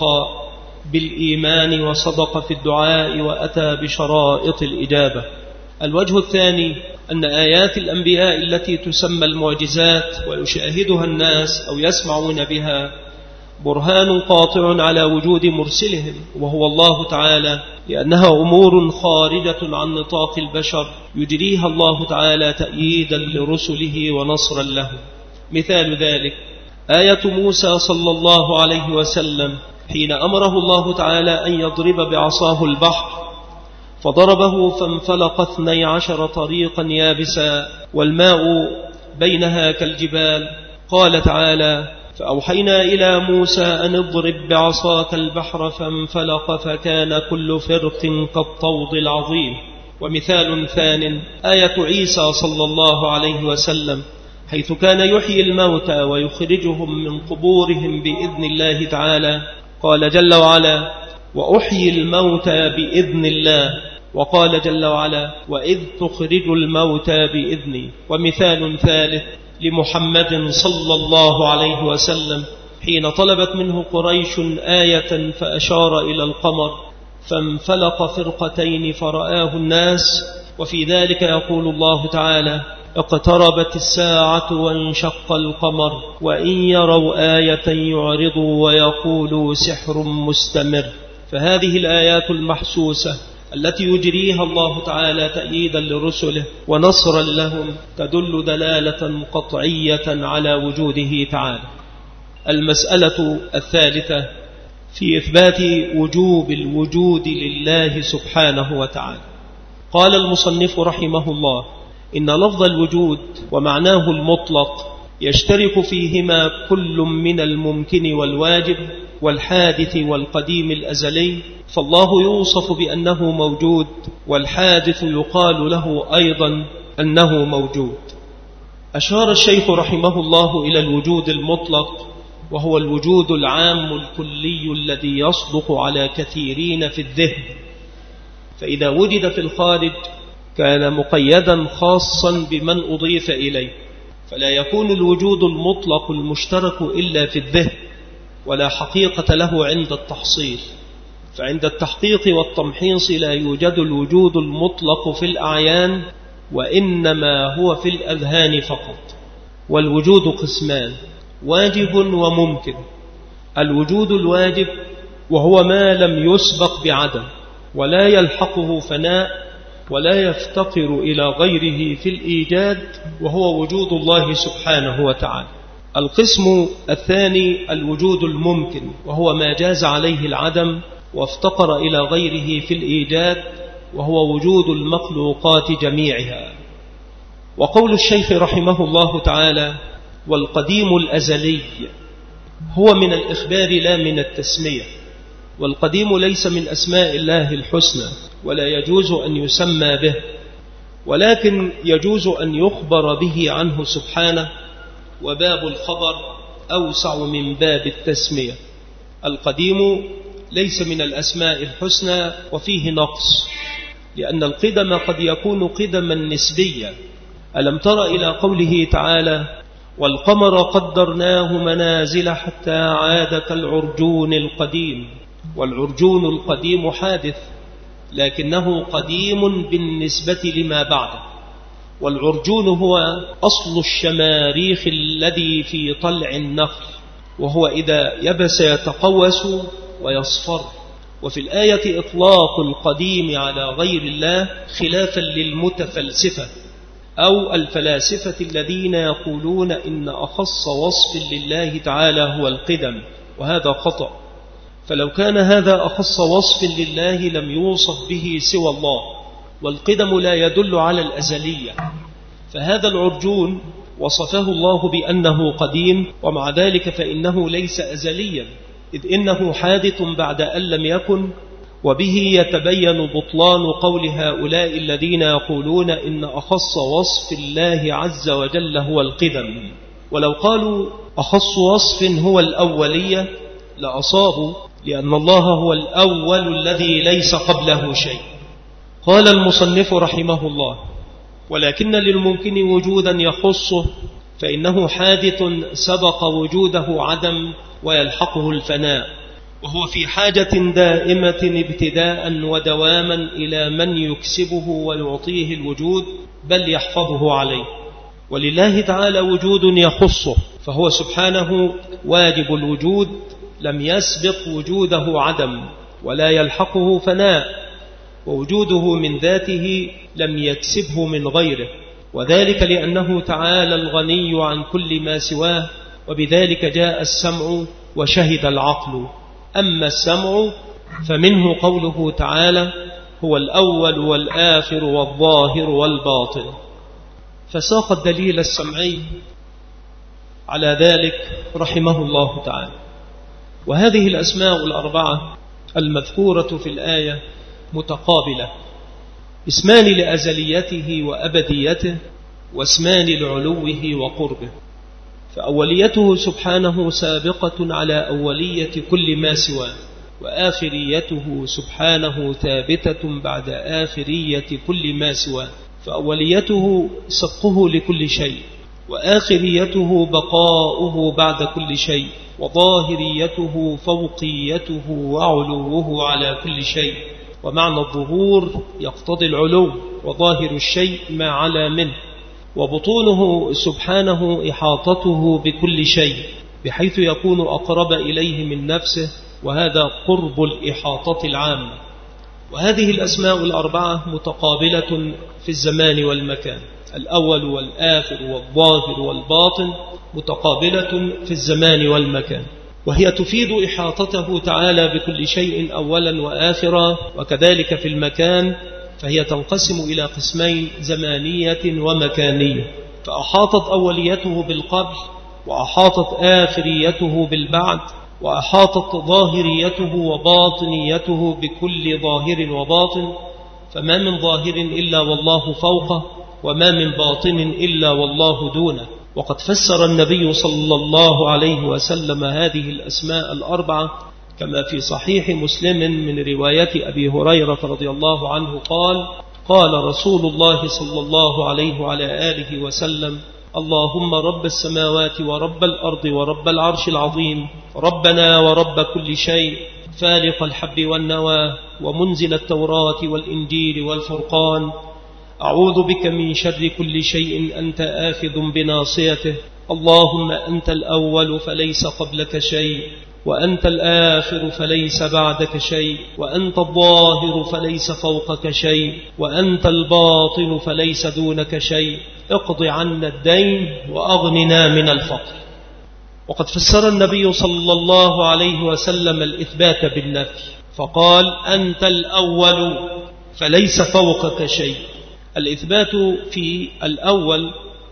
بالإيمان وصدق في الدعاء وأتى بشرائط الإجابة. الوجه الثاني أن آيات الأنبياء التي تسمى المعجزات ويشاهدها الناس أو يسمعون بها برهان قاطع على وجود مرسلهم وهو الله تعالى، لأنها أمور خارجة عن نطاق البشر يجريها الله تعالى تأييدا لرسله ونصرا لهم. مثال ذلك آية موسى صلى الله عليه وسلم حين أمره الله تعالى أن يضرب بعصاه البحر، فضربه فانفلق 12 طريقا يابسا والماء بينها كالجبال. قال تعالى: فأوحينا إلى موسى أن اضرب بعصاك البحر فانفلق فكان كل فرق كالطود العظيم. ومثال ثان آية عيسى صلى الله عليه وسلم حيث كان يحيي الموتى ويخرجهم من قبورهم بإذن الله تعالى. قال جل وعلا: وأحيي الموتى بإذن الله. وقال جل وعلا: وإذ تخرج الموتى بإذني. ومثال ثالث لمحمد صلى الله عليه وسلم حين طلبت منه قريش آية فأشار إلى القمر فانفلق فرقتين فرآه الناس. وفي ذلك يقول الله تعالى: اقتربت الساعة وانشق القمر وإن يروا آية يعرضوا ويقولوا سحر مستمر. فهذه الآيات المحسوسة التي يجريها الله تعالى تأييدا لرسله ونصرا لهم تدل دلالة قطعية على وجوده تعالى. المسألة الثالثة في إثبات وجوب الوجود لله سبحانه وتعالى. قال المصنف رحمه الله: إن لفظ الوجود ومعناه المطلق يشترك فيهما كل من الممكن والواجب والحادث والقديم الأزلي، فالله يوصف بأنه موجود، والحادث يقال له أيضا أنه موجود. أشار الشيخ رحمه الله إلى الوجود المطلق، وهو الوجود العام الكلي الذي يصدق على كثيرين في الذهن، فإذا وجد في الخارج كان مقيدا خاصا بمن أضيف إليه، فلا يكون الوجود المطلق المشترك إلا في الذهن، ولا حقيقة له عند التحصيل. فعند التحقيق والتمحيص لا يوجد الوجود المطلق في الأعيان، وإنما هو في الأذهان فقط. والوجود قسمان: واجب وممكن. الوجود الواجب وهو ما لم يسبق بعدم ولا يلحقه فناء ولا يفتقر إلى غيره في الإيجاد، وهو وجود الله سبحانه وتعالى. القسم الثاني الوجود الممكن، وهو ما جاز عليه العدم وافتقر إلى غيره في الإيجاد، وهو وجود المخلوقات جميعها. وقول الشيخ رحمه الله تعالى: والقديم الأزلي، هو من الإخبار لا من التسمية. والقديم ليس من أسماء الله الحسنى ولا يجوز أن يسمى به، ولكن يجوز أن يخبر به عنه سبحانه، وباب الخبر أوسع من باب التسمية. القديم ليس من الأسماء الحسنى وفيه نقص، لأن القدم قد يكون قدما نسبيا. ألم تر إلى قوله تعالى: والقمر قدرناه منازل حتى عاد كالعرجون القديم. والعرجون القديم حادث، لكنه قديم بالنسبة لما بعده. والعرجون هو أصل الشماريخ الذي في طلع النخل، وهو إذا يبس يتقوس ويصفر. وفي الآية إطلاق القديم على غير الله خلافا للمتفلسفة أو الفلاسفة الذين يقولون إن أخص وصف لله تعالى هو القدم، وهذا خطأ. فلو كان هذا أخص وصف لله لم يوصف به سوى الله، والقدم لا يدل على الأزلية، فهذا العرجون وصفه الله بأنه قديم، ومع ذلك فإنه ليس أزليا، إذ إنه حادث بعد أن لم يكن. وبه يتبين بطلان قول هؤلاء الذين يقولون إن أخص وصف الله عز وجل هو القدم، ولو قالوا أخص وصف هو الأولية لأصابوا، لأن الله هو الأول الذي ليس قبله شيء. قال المصنف رحمه الله: ولكن للممكن وجودا يخصه، فإنه حادث سبق وجوده عدم ويلحقه الفناء، وهو في حاجة دائمة ابتداء ودواما إلى من يكسبه ويعطيه الوجود بل يحفظه عليه. ولله تعالى وجود يخصه، فهو سبحانه واجب الوجود، لم يسبق وجوده عدم ولا يلحقه فناء، ووجوده من ذاته لم يكسبه من غيره، وذلك لأنه تعالى الغني عن كل ما سواه، وبذلك جاء السمع وشهد العقل. أما السمع فمنه قوله تعالى: هو الأول والآخر والظاهر والباطن، فساق الدليل السمعي على ذلك رحمه الله تعالى. وهذه الأسماء الأربعة المذكورة في الآية متقابلة، اسمان لأزليته وأبديته، واسمان لعلوه وقربه، فأوليته سبحانه سابقة على أولية كل ما سواه، وآخريته سبحانه ثابتة بعد آخرية كل ما سواه، فأوليته سبقه لكل شيء، وآخريته بقاؤه بعد كل شيء، وظاهريته فوقيته وعلوه على كل شيء. ومعنى الظهور يقتضي العلو، وظاهر الشيء ما علا منه، وبطونه سبحانه إحاطته بكل شيء بحيث يكون أقرب إليه من نفسه، وهذا قرب الإحاطة العامة. وهذه الأسماء الأربعة متقابلة في الزمان والمكان، الأول والآخر والظاهر والباطن متقابلة في الزمان والمكان، وهي تفيد إحاطته تعالى بكل شيء أولا وآخرا، وكذلك في المكان فهي تنقسم إلى قسمين: زمانية ومكانية، فأحاطت أوليته بالقبل، وأحاطت آخريته بالبعد، وأحاطت ظاهريته وباطنيته بكل ظاهر وباطن، فما من ظاهر إلا والله فوقه، وما من باطن إلا والله دونه. وقد فسر النبي صلى الله عليه وسلم هذه الأسماء الأربعة كما في صحيح مسلم من رواية أبي هريرة رضي الله عنه قال: قال رسول الله صلى الله عليه وعلى آله وسلم: اللهم رب السماوات ورب الأرض ورب العرش العظيم، ربنا ورب كل شيء، فالق الحب والنوى، ومنزل التوراة والإنجيل والفرقان، أعوذ بك من شر كل شيء أنت آخذ بناصيته، اللهم أنت الأول فليس قبلك شيء، وأنت الآخر فليس بعدك شيء، وأنت الظاهر فليس فوقك شيء، وأنت الباطن فليس دونك شيء، اقض عنا الدين وأغننا من الفقر. وقد فسر النبي صلى الله عليه وسلم الإثبات بالنفي فقال: أنت الأول فليس فوقك شيء. الإثبات في الأول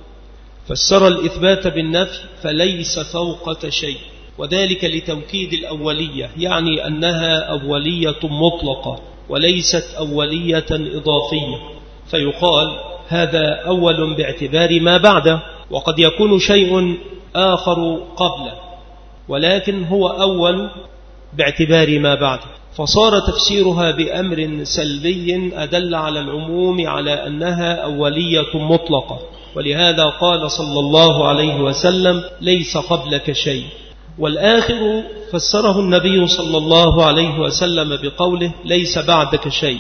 فسر الإثبات بالنفي فليس فوقك شيء، وذلك لتوكيد الأولية، يعني أنها أولية مطلقة وليست أولية إضافية، فيقال هذا أول باعتبار ما بعده، وقد يكون شيء آخر قبله، ولكن هو أول باعتبار ما بعده، فصار تفسيرها بأمر سلبي أدل على العموم على أنها أولية مطلقة. ولهذا قال صلى الله عليه وسلم: ليس قبلك شيء. والآخر فسره النبي صلى الله عليه وسلم بقوله: ليس بعدك شيء.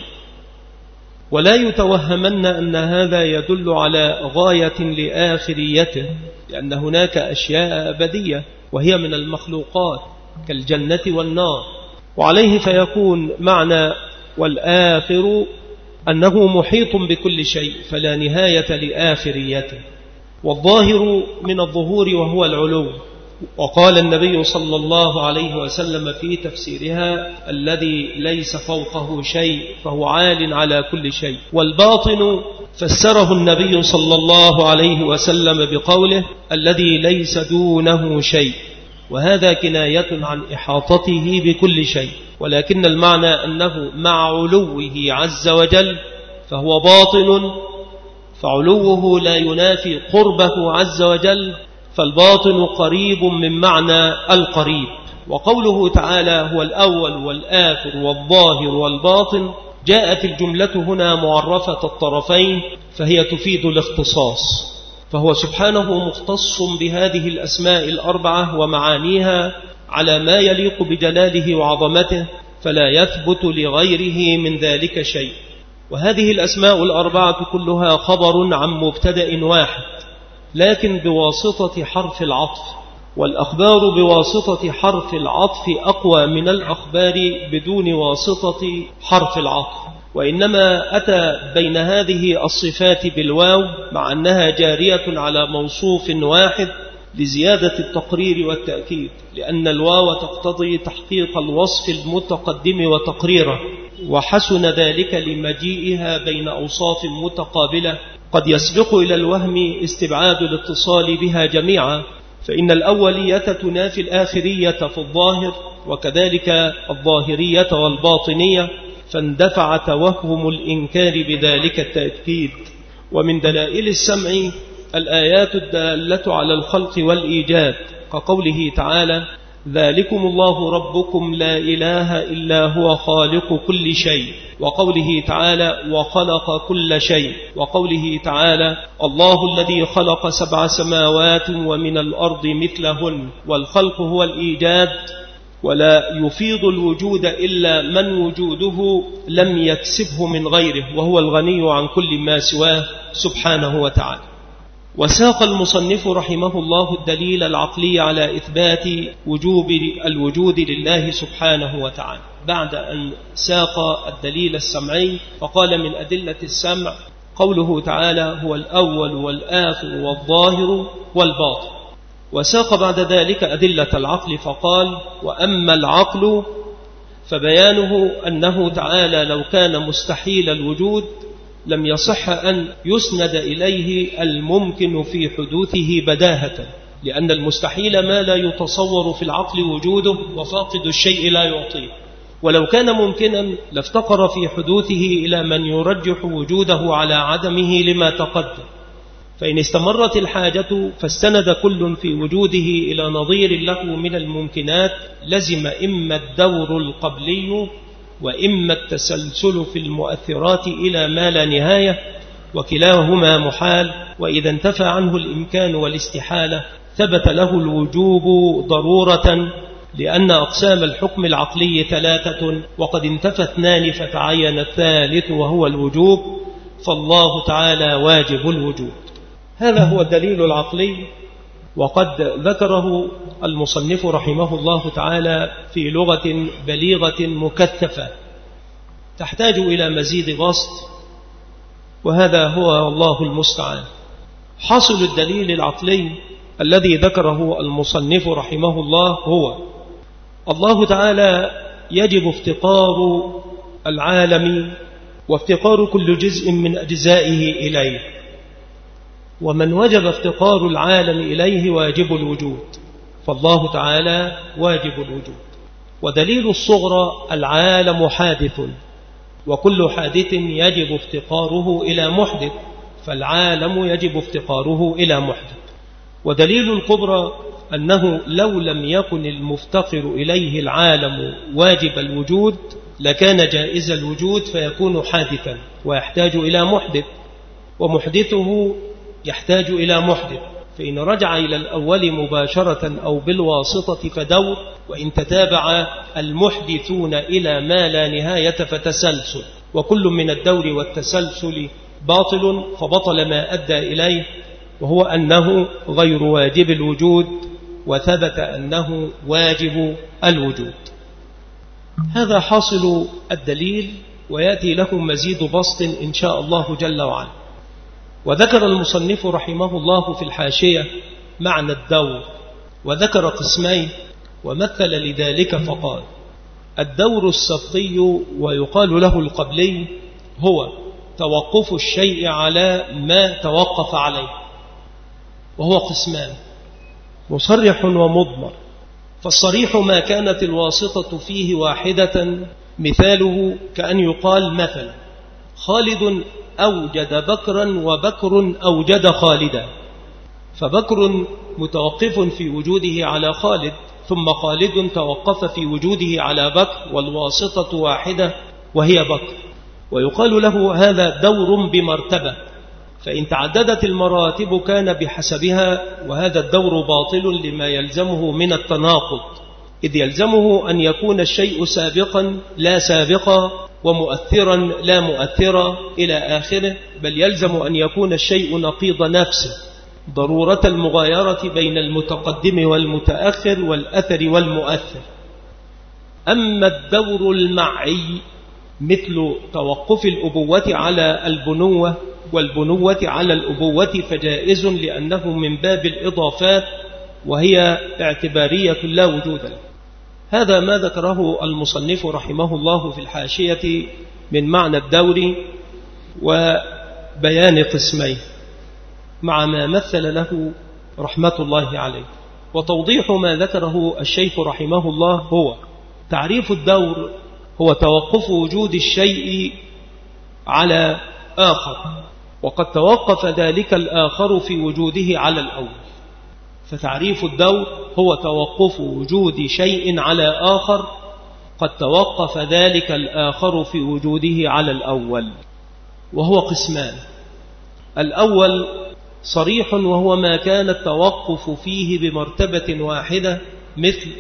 ولا يتوهمن أن هذا يدل على غاية لآخريته، لأن هناك أشياء أبدية وهي من المخلوقات كالجنة والنار، وعليه فيكون معنى والآخر أنه محيط بكل شيء فلا نهاية لآخريته. والظاهر من الظهور وهو العلو، وقال النبي صلى الله عليه وسلم في تفسيرها: الذي ليس فوقه شيء فهو عال على كل شيء. والباطن فسره النبي صلى الله عليه وسلم بقوله: الذي ليس دونه شيء، وهذا كناية عن إحاطته بكل شيء، ولكن المعنى أنه مع علوه عز وجل فهو باطن، فعلوه لا ينافي قربه عز وجل، فالباطن قريب من معنى القريب. وقوله تعالى: هو الأول والآخر والظاهر والباطن، جاءت الجملة هنا معرفة الطرفين، فهي تفيد الاختصاص، فهو سبحانه مختص بهذه الأسماء الأربعة ومعانيها على ما يليق بجلاله وعظمته، فلا يثبت لغيره من ذلك شيء. وهذه الأسماء الأربعة كلها خبر عن مبتدأ واحد، لكن بواسطة حرف العطف، والأخبار بواسطة حرف العطف أقوى من الأخبار بدون واسطة حرف العطف، وإنما أتى بين هذه الصفات بالواو مع أنها جارية على موصوف واحد لزيادة التقرير والتأكيد، لأن الواو تقتضي تحقيق الوصف المتقدم وتقريره، وحسن ذلك لمجيئها بين أوصاف متقابلة قد يسبق إلى الوهم استبعاد الاتصال بها جميعا، فإن الأولية تنافي الآخرية في الظاهر، وكذلك الظاهرية والباطنية، فاندفع توهم الإنكار بذلك التأكيد. ومن دلائل السمع الآيات الدالة على الخلق والإيجاد، كقوله تعالى: ذلكم الله ربكم لا إله إلا هو خالق كل شيء، وقوله تعالى: وخلق كل شيء، وقوله تعالى: الله الذي خلق 7 سماوات ومن الأرض مثلهن. والخلق هو الإيجاد، ولا يفيض الوجود إلا من وجوده لم يكسبه من غيره، وهو الغني عن كل ما سواه سبحانه وتعالى. وساق المصنف رحمه الله الدليل العقلي على إثبات وجوب الوجود لله سبحانه وتعالى، بعد أن ساق الدليل السمعي، فقال: من أدلة السمع قوله تعالى: هو الأول والآخر والظاهر والباطن. وساق بعد ذلك أدلة العقل، فقال: وأما العقل فبيانه أنه تعالى لو كان مستحيل الوجود لم يصح أن يسند إليه الممكن في حدوثه بداهة، لأن المستحيل ما لا يتصور في العقل وجوده، وفاقد الشيء لا يعطيه. ولو كان ممكنا لافتقر في حدوثه إلى من يرجح وجوده على عدمه لما تقدم، فإن استمرت الحاجة فاستند كل في وجوده إلى نظير له من الممكنات، لزم إما الدور القبلي وإما التسلسل في المؤثرات إلى ما لا نهاية، وكلاهما محال. وإذا انتفى عنه الإمكان والاستحالة ثبت له الوجوب ضرورة، لأن أقسام الحكم العقلي 3، وقد انتفى 2 فتعين الثالث وهو الوجوب، فالله تعالى واجب الوجود. هذا هو الدليل العقلي، وقد ذكره المصنف رحمه الله تعالى في لغة بليغة مكثفة تحتاج إلى مزيد بسط، وهذا هو الله المستعان. حاصل الدليل العقلي الذي ذكره المصنف رحمه الله هو: الله تعالى يجب افتقار العالم وافتقار كل جزء من أجزائه إليه، ومن وجب افتقار العالم إليه واجب الوجود، فالله تعالى واجب الوجود. ودليل الصغرى: العالم حادث، وكل حادث يجب افتقاره إلى محدث، فالعالم يجب افتقاره إلى محدث. ودليل الكبرى أنه لو لم يكن المفتقر إليه العالم واجب الوجود لكان جائز الوجود فيكون حادثا ويحتاج إلى محدث، ومحدثه يحتاج إلى محدث، فإن رجع إلى الأول مباشرة أو بالواسطة فدور، وإن تتابع المحدثون إلى ما لا نهاية فتسلسل، وكل من الدور والتسلسل باطل، فبطل ما أدى إليه، وهو أنه غير واجب الوجود، وثبت أنه واجب الوجود. هذا حاصل الدليل، ويأتي له مزيد بسط إن شاء الله جل وعلا. وذكر المصنف رحمه الله في الحاشية معنى الدور، وذكر قسمين ومثل لذلك فقال: الدور السبقي ويقال له القبلي هو توقف الشيء على ما توقف عليه، وهو قسمان: مصرح ومضمر. فالصريح ما كانت الواسطة فيه واحدة، مثاله كأن يقال مثلا: خالد أوجد بكرا وبكر أوجد خالدا، فبكر متوقف في وجوده على خالد، ثم خالد توقف في وجوده على بكر، والواسطة واحدة وهي بكر. ويقال له هذا دور بمرتبة، فإن تعددت المراتب كان بحسبها، وهذا الدور باطل لما يلزمه من التناقض، إذ يلزمه أن يكون الشيء سابقا لا سابقا، ومؤثرا لا مؤثرا إلى آخره، بل يلزم أن يكون الشيء نقيض نفسه، ضرورة المغايرة بين المتقدم والمتأخر والأثر والمؤثر. أما الدور المعي مثل توقف الأبوة على البنوة والبنوة على الأبوة فجائز، لأنه من باب الإضافات وهي اعتبارية لا وجود له. هذا ما ذكره المصنف رحمه الله في الحاشية من معنى الدور وبيان قسميه، مع ما مثل له رحمة الله عليه. وتوضيح ما ذكره الشيخ رحمه الله هو: تعريف الدور هو توقف وجود الشيء على آخر، وقد توقف ذلك الآخر في وجوده على الأول. فتعريف الدور هو توقف وجود شيء على آخر قد توقف ذلك الآخر في وجوده على الأول، وهو قسمان: الأول صريح، وهو ما كان التوقف فيه بمرتبة واحدة، مثل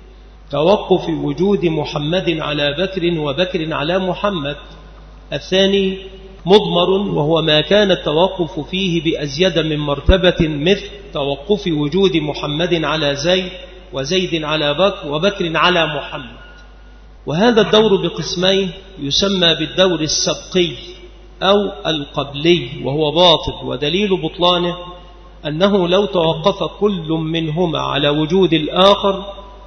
توقف وجود محمد على بكر وبكر على محمد. الثاني مضمر، وهو ما كان التوقف فيه بأزيد من مرتبة، مثل توقف وجود محمد على زيد وزيد على بكر وبكر على محمد. وهذا الدور بقسمين يسمى بالدور السبقي أو القبلي، وهو باطل. ودليل بطلانه أنه لو توقف كل منهما على وجود الآخر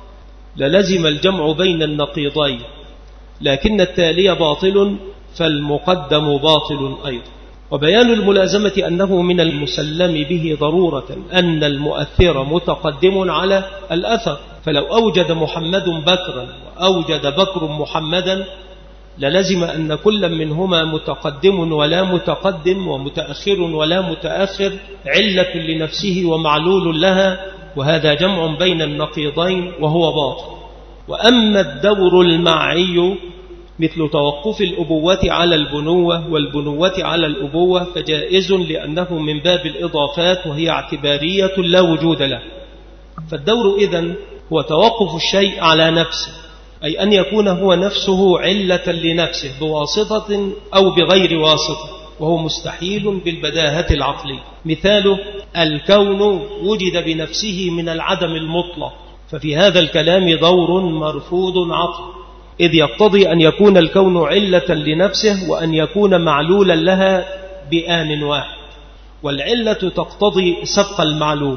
للزم الجمع بين النقيضين، لكن التالي باطل فالمقدم باطل أيضا. وبيان الملازمة أنه من المسلم به ضرورة أن المؤثر متقدم على الأثر، فلو أوجد محمد بكرا وأوجد بكر محمدا للزم أن كل منهما متقدم ولا متقدم، ومتأخر ولا متأخر، علة لنفسه ومعلول لها، وهذا جمع بين النقيضين وهو باطل. وأما الدور المعي مثل توقف الأبوة على البنوة والبنوة على الأبوة فجائز، لأنه من باب الإضافات وهي اعتبارية لا وجود له. فالدور إذن هو توقف الشيء على نفسه، أي أن يكون هو نفسه علة لنفسه بواسطة أو بغير واسطة، وهو مستحيل بالبداهة العقلية. مثاله: الكون وجد بنفسه من العدم المطلق، ففي هذا الكلام دور مرفوض عقل، إذ يقتضي أن يكون الكون علة لنفسه وأن يكون معلولا لها بآن واحد، والعلة تقتضي سبق المعلول.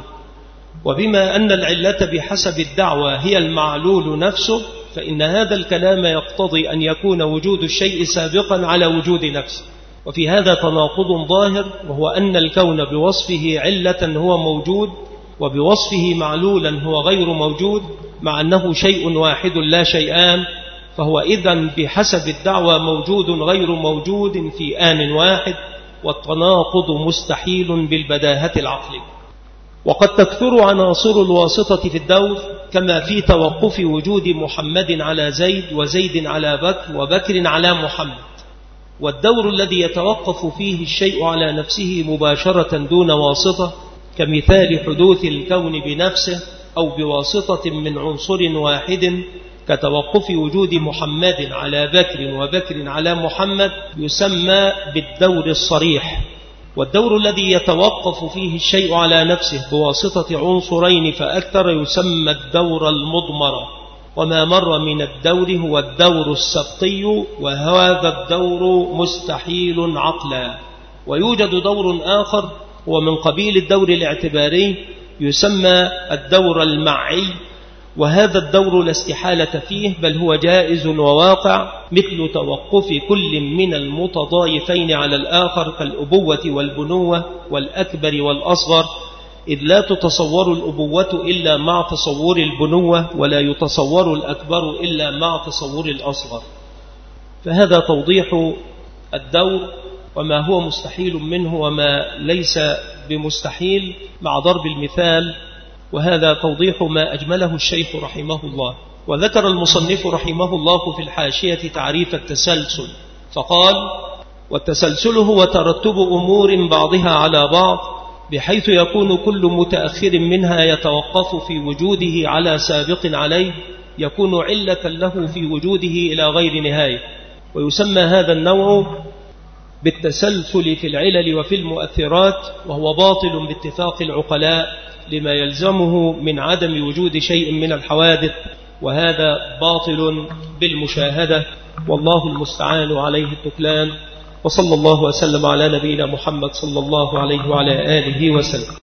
وبما أن العلة بحسب الدعوة هي المعلول نفسه، فإن هذا الكلام يقتضي أن يكون وجود الشيء سابقا على وجود نفسه. وفي هذا تناقض ظاهر، وهو أن الكون بوصفه علة هو موجود، وبوصفه معلولا هو غير موجود، مع أنه شيء واحد لا شيئان، فهو إذن بحسب الدعوة موجود غير موجود في آن واحد، والتناقض مستحيل بالبداهة العقلية. وقد تكثر عناصر الواسطة في الدور، كما في توقف وجود محمد على زيد وزيد على بكر وبكر على محمد. والدور الذي يتوقف فيه الشيء على نفسه مباشرة دون واسطة، كمثال حدوث الكون بنفسه أو بواسطة من عنصر واحد، كتوقف وجود محمد على بكر وبكر على محمد، يسمى بالدور الصريح. والدور الذي يتوقف فيه الشيء على نفسه بواسطة عنصرين فأكثر يسمى الدور المضمر. وما مر من الدور هو الدور السبقي، وهذا الدور مستحيل عقلا. ويوجد دور آخر هو من قبيل الدور الاعتباري، يسمى الدور المعي، وهذا الدور لا استحالة فيه بل هو جائز وواقع، مثل توقف كل من المتضايفين على الآخر كالأبوة والبنوة والأكبر والأصغر، إذ لا تتصور الأبوة إلا مع تصور البنوة، ولا يتصور الأكبر إلا مع تصور الأصغر. فهذا توضيح الدور وما هو مستحيل منه وما ليس بمستحيل مع ضرب المثال، وهذا توضيح ما أجمله الشيخ رحمه الله. وذكر المصنف رحمه الله في الحاشية تعريف التسلسل فقال: والتسلسل هو ترتب أمور بعضها على بعض بحيث يكون كل متأخر منها يتوقف في وجوده على سابق عليه، يكون علة له في وجوده إلى غير نهاية. ويسمى هذا النوع بالتسلسل في العلل وفي المؤثرات، وهو باطل باتفاق العقلاء لما يلزمه من عدم وجود شيء من الحوادث، وهذا باطل بالمشاهدة، والله المستعان عليه التكلان. وصلى الله وسلم على نبينا محمد صلى الله عليه وعلى آله وسلم.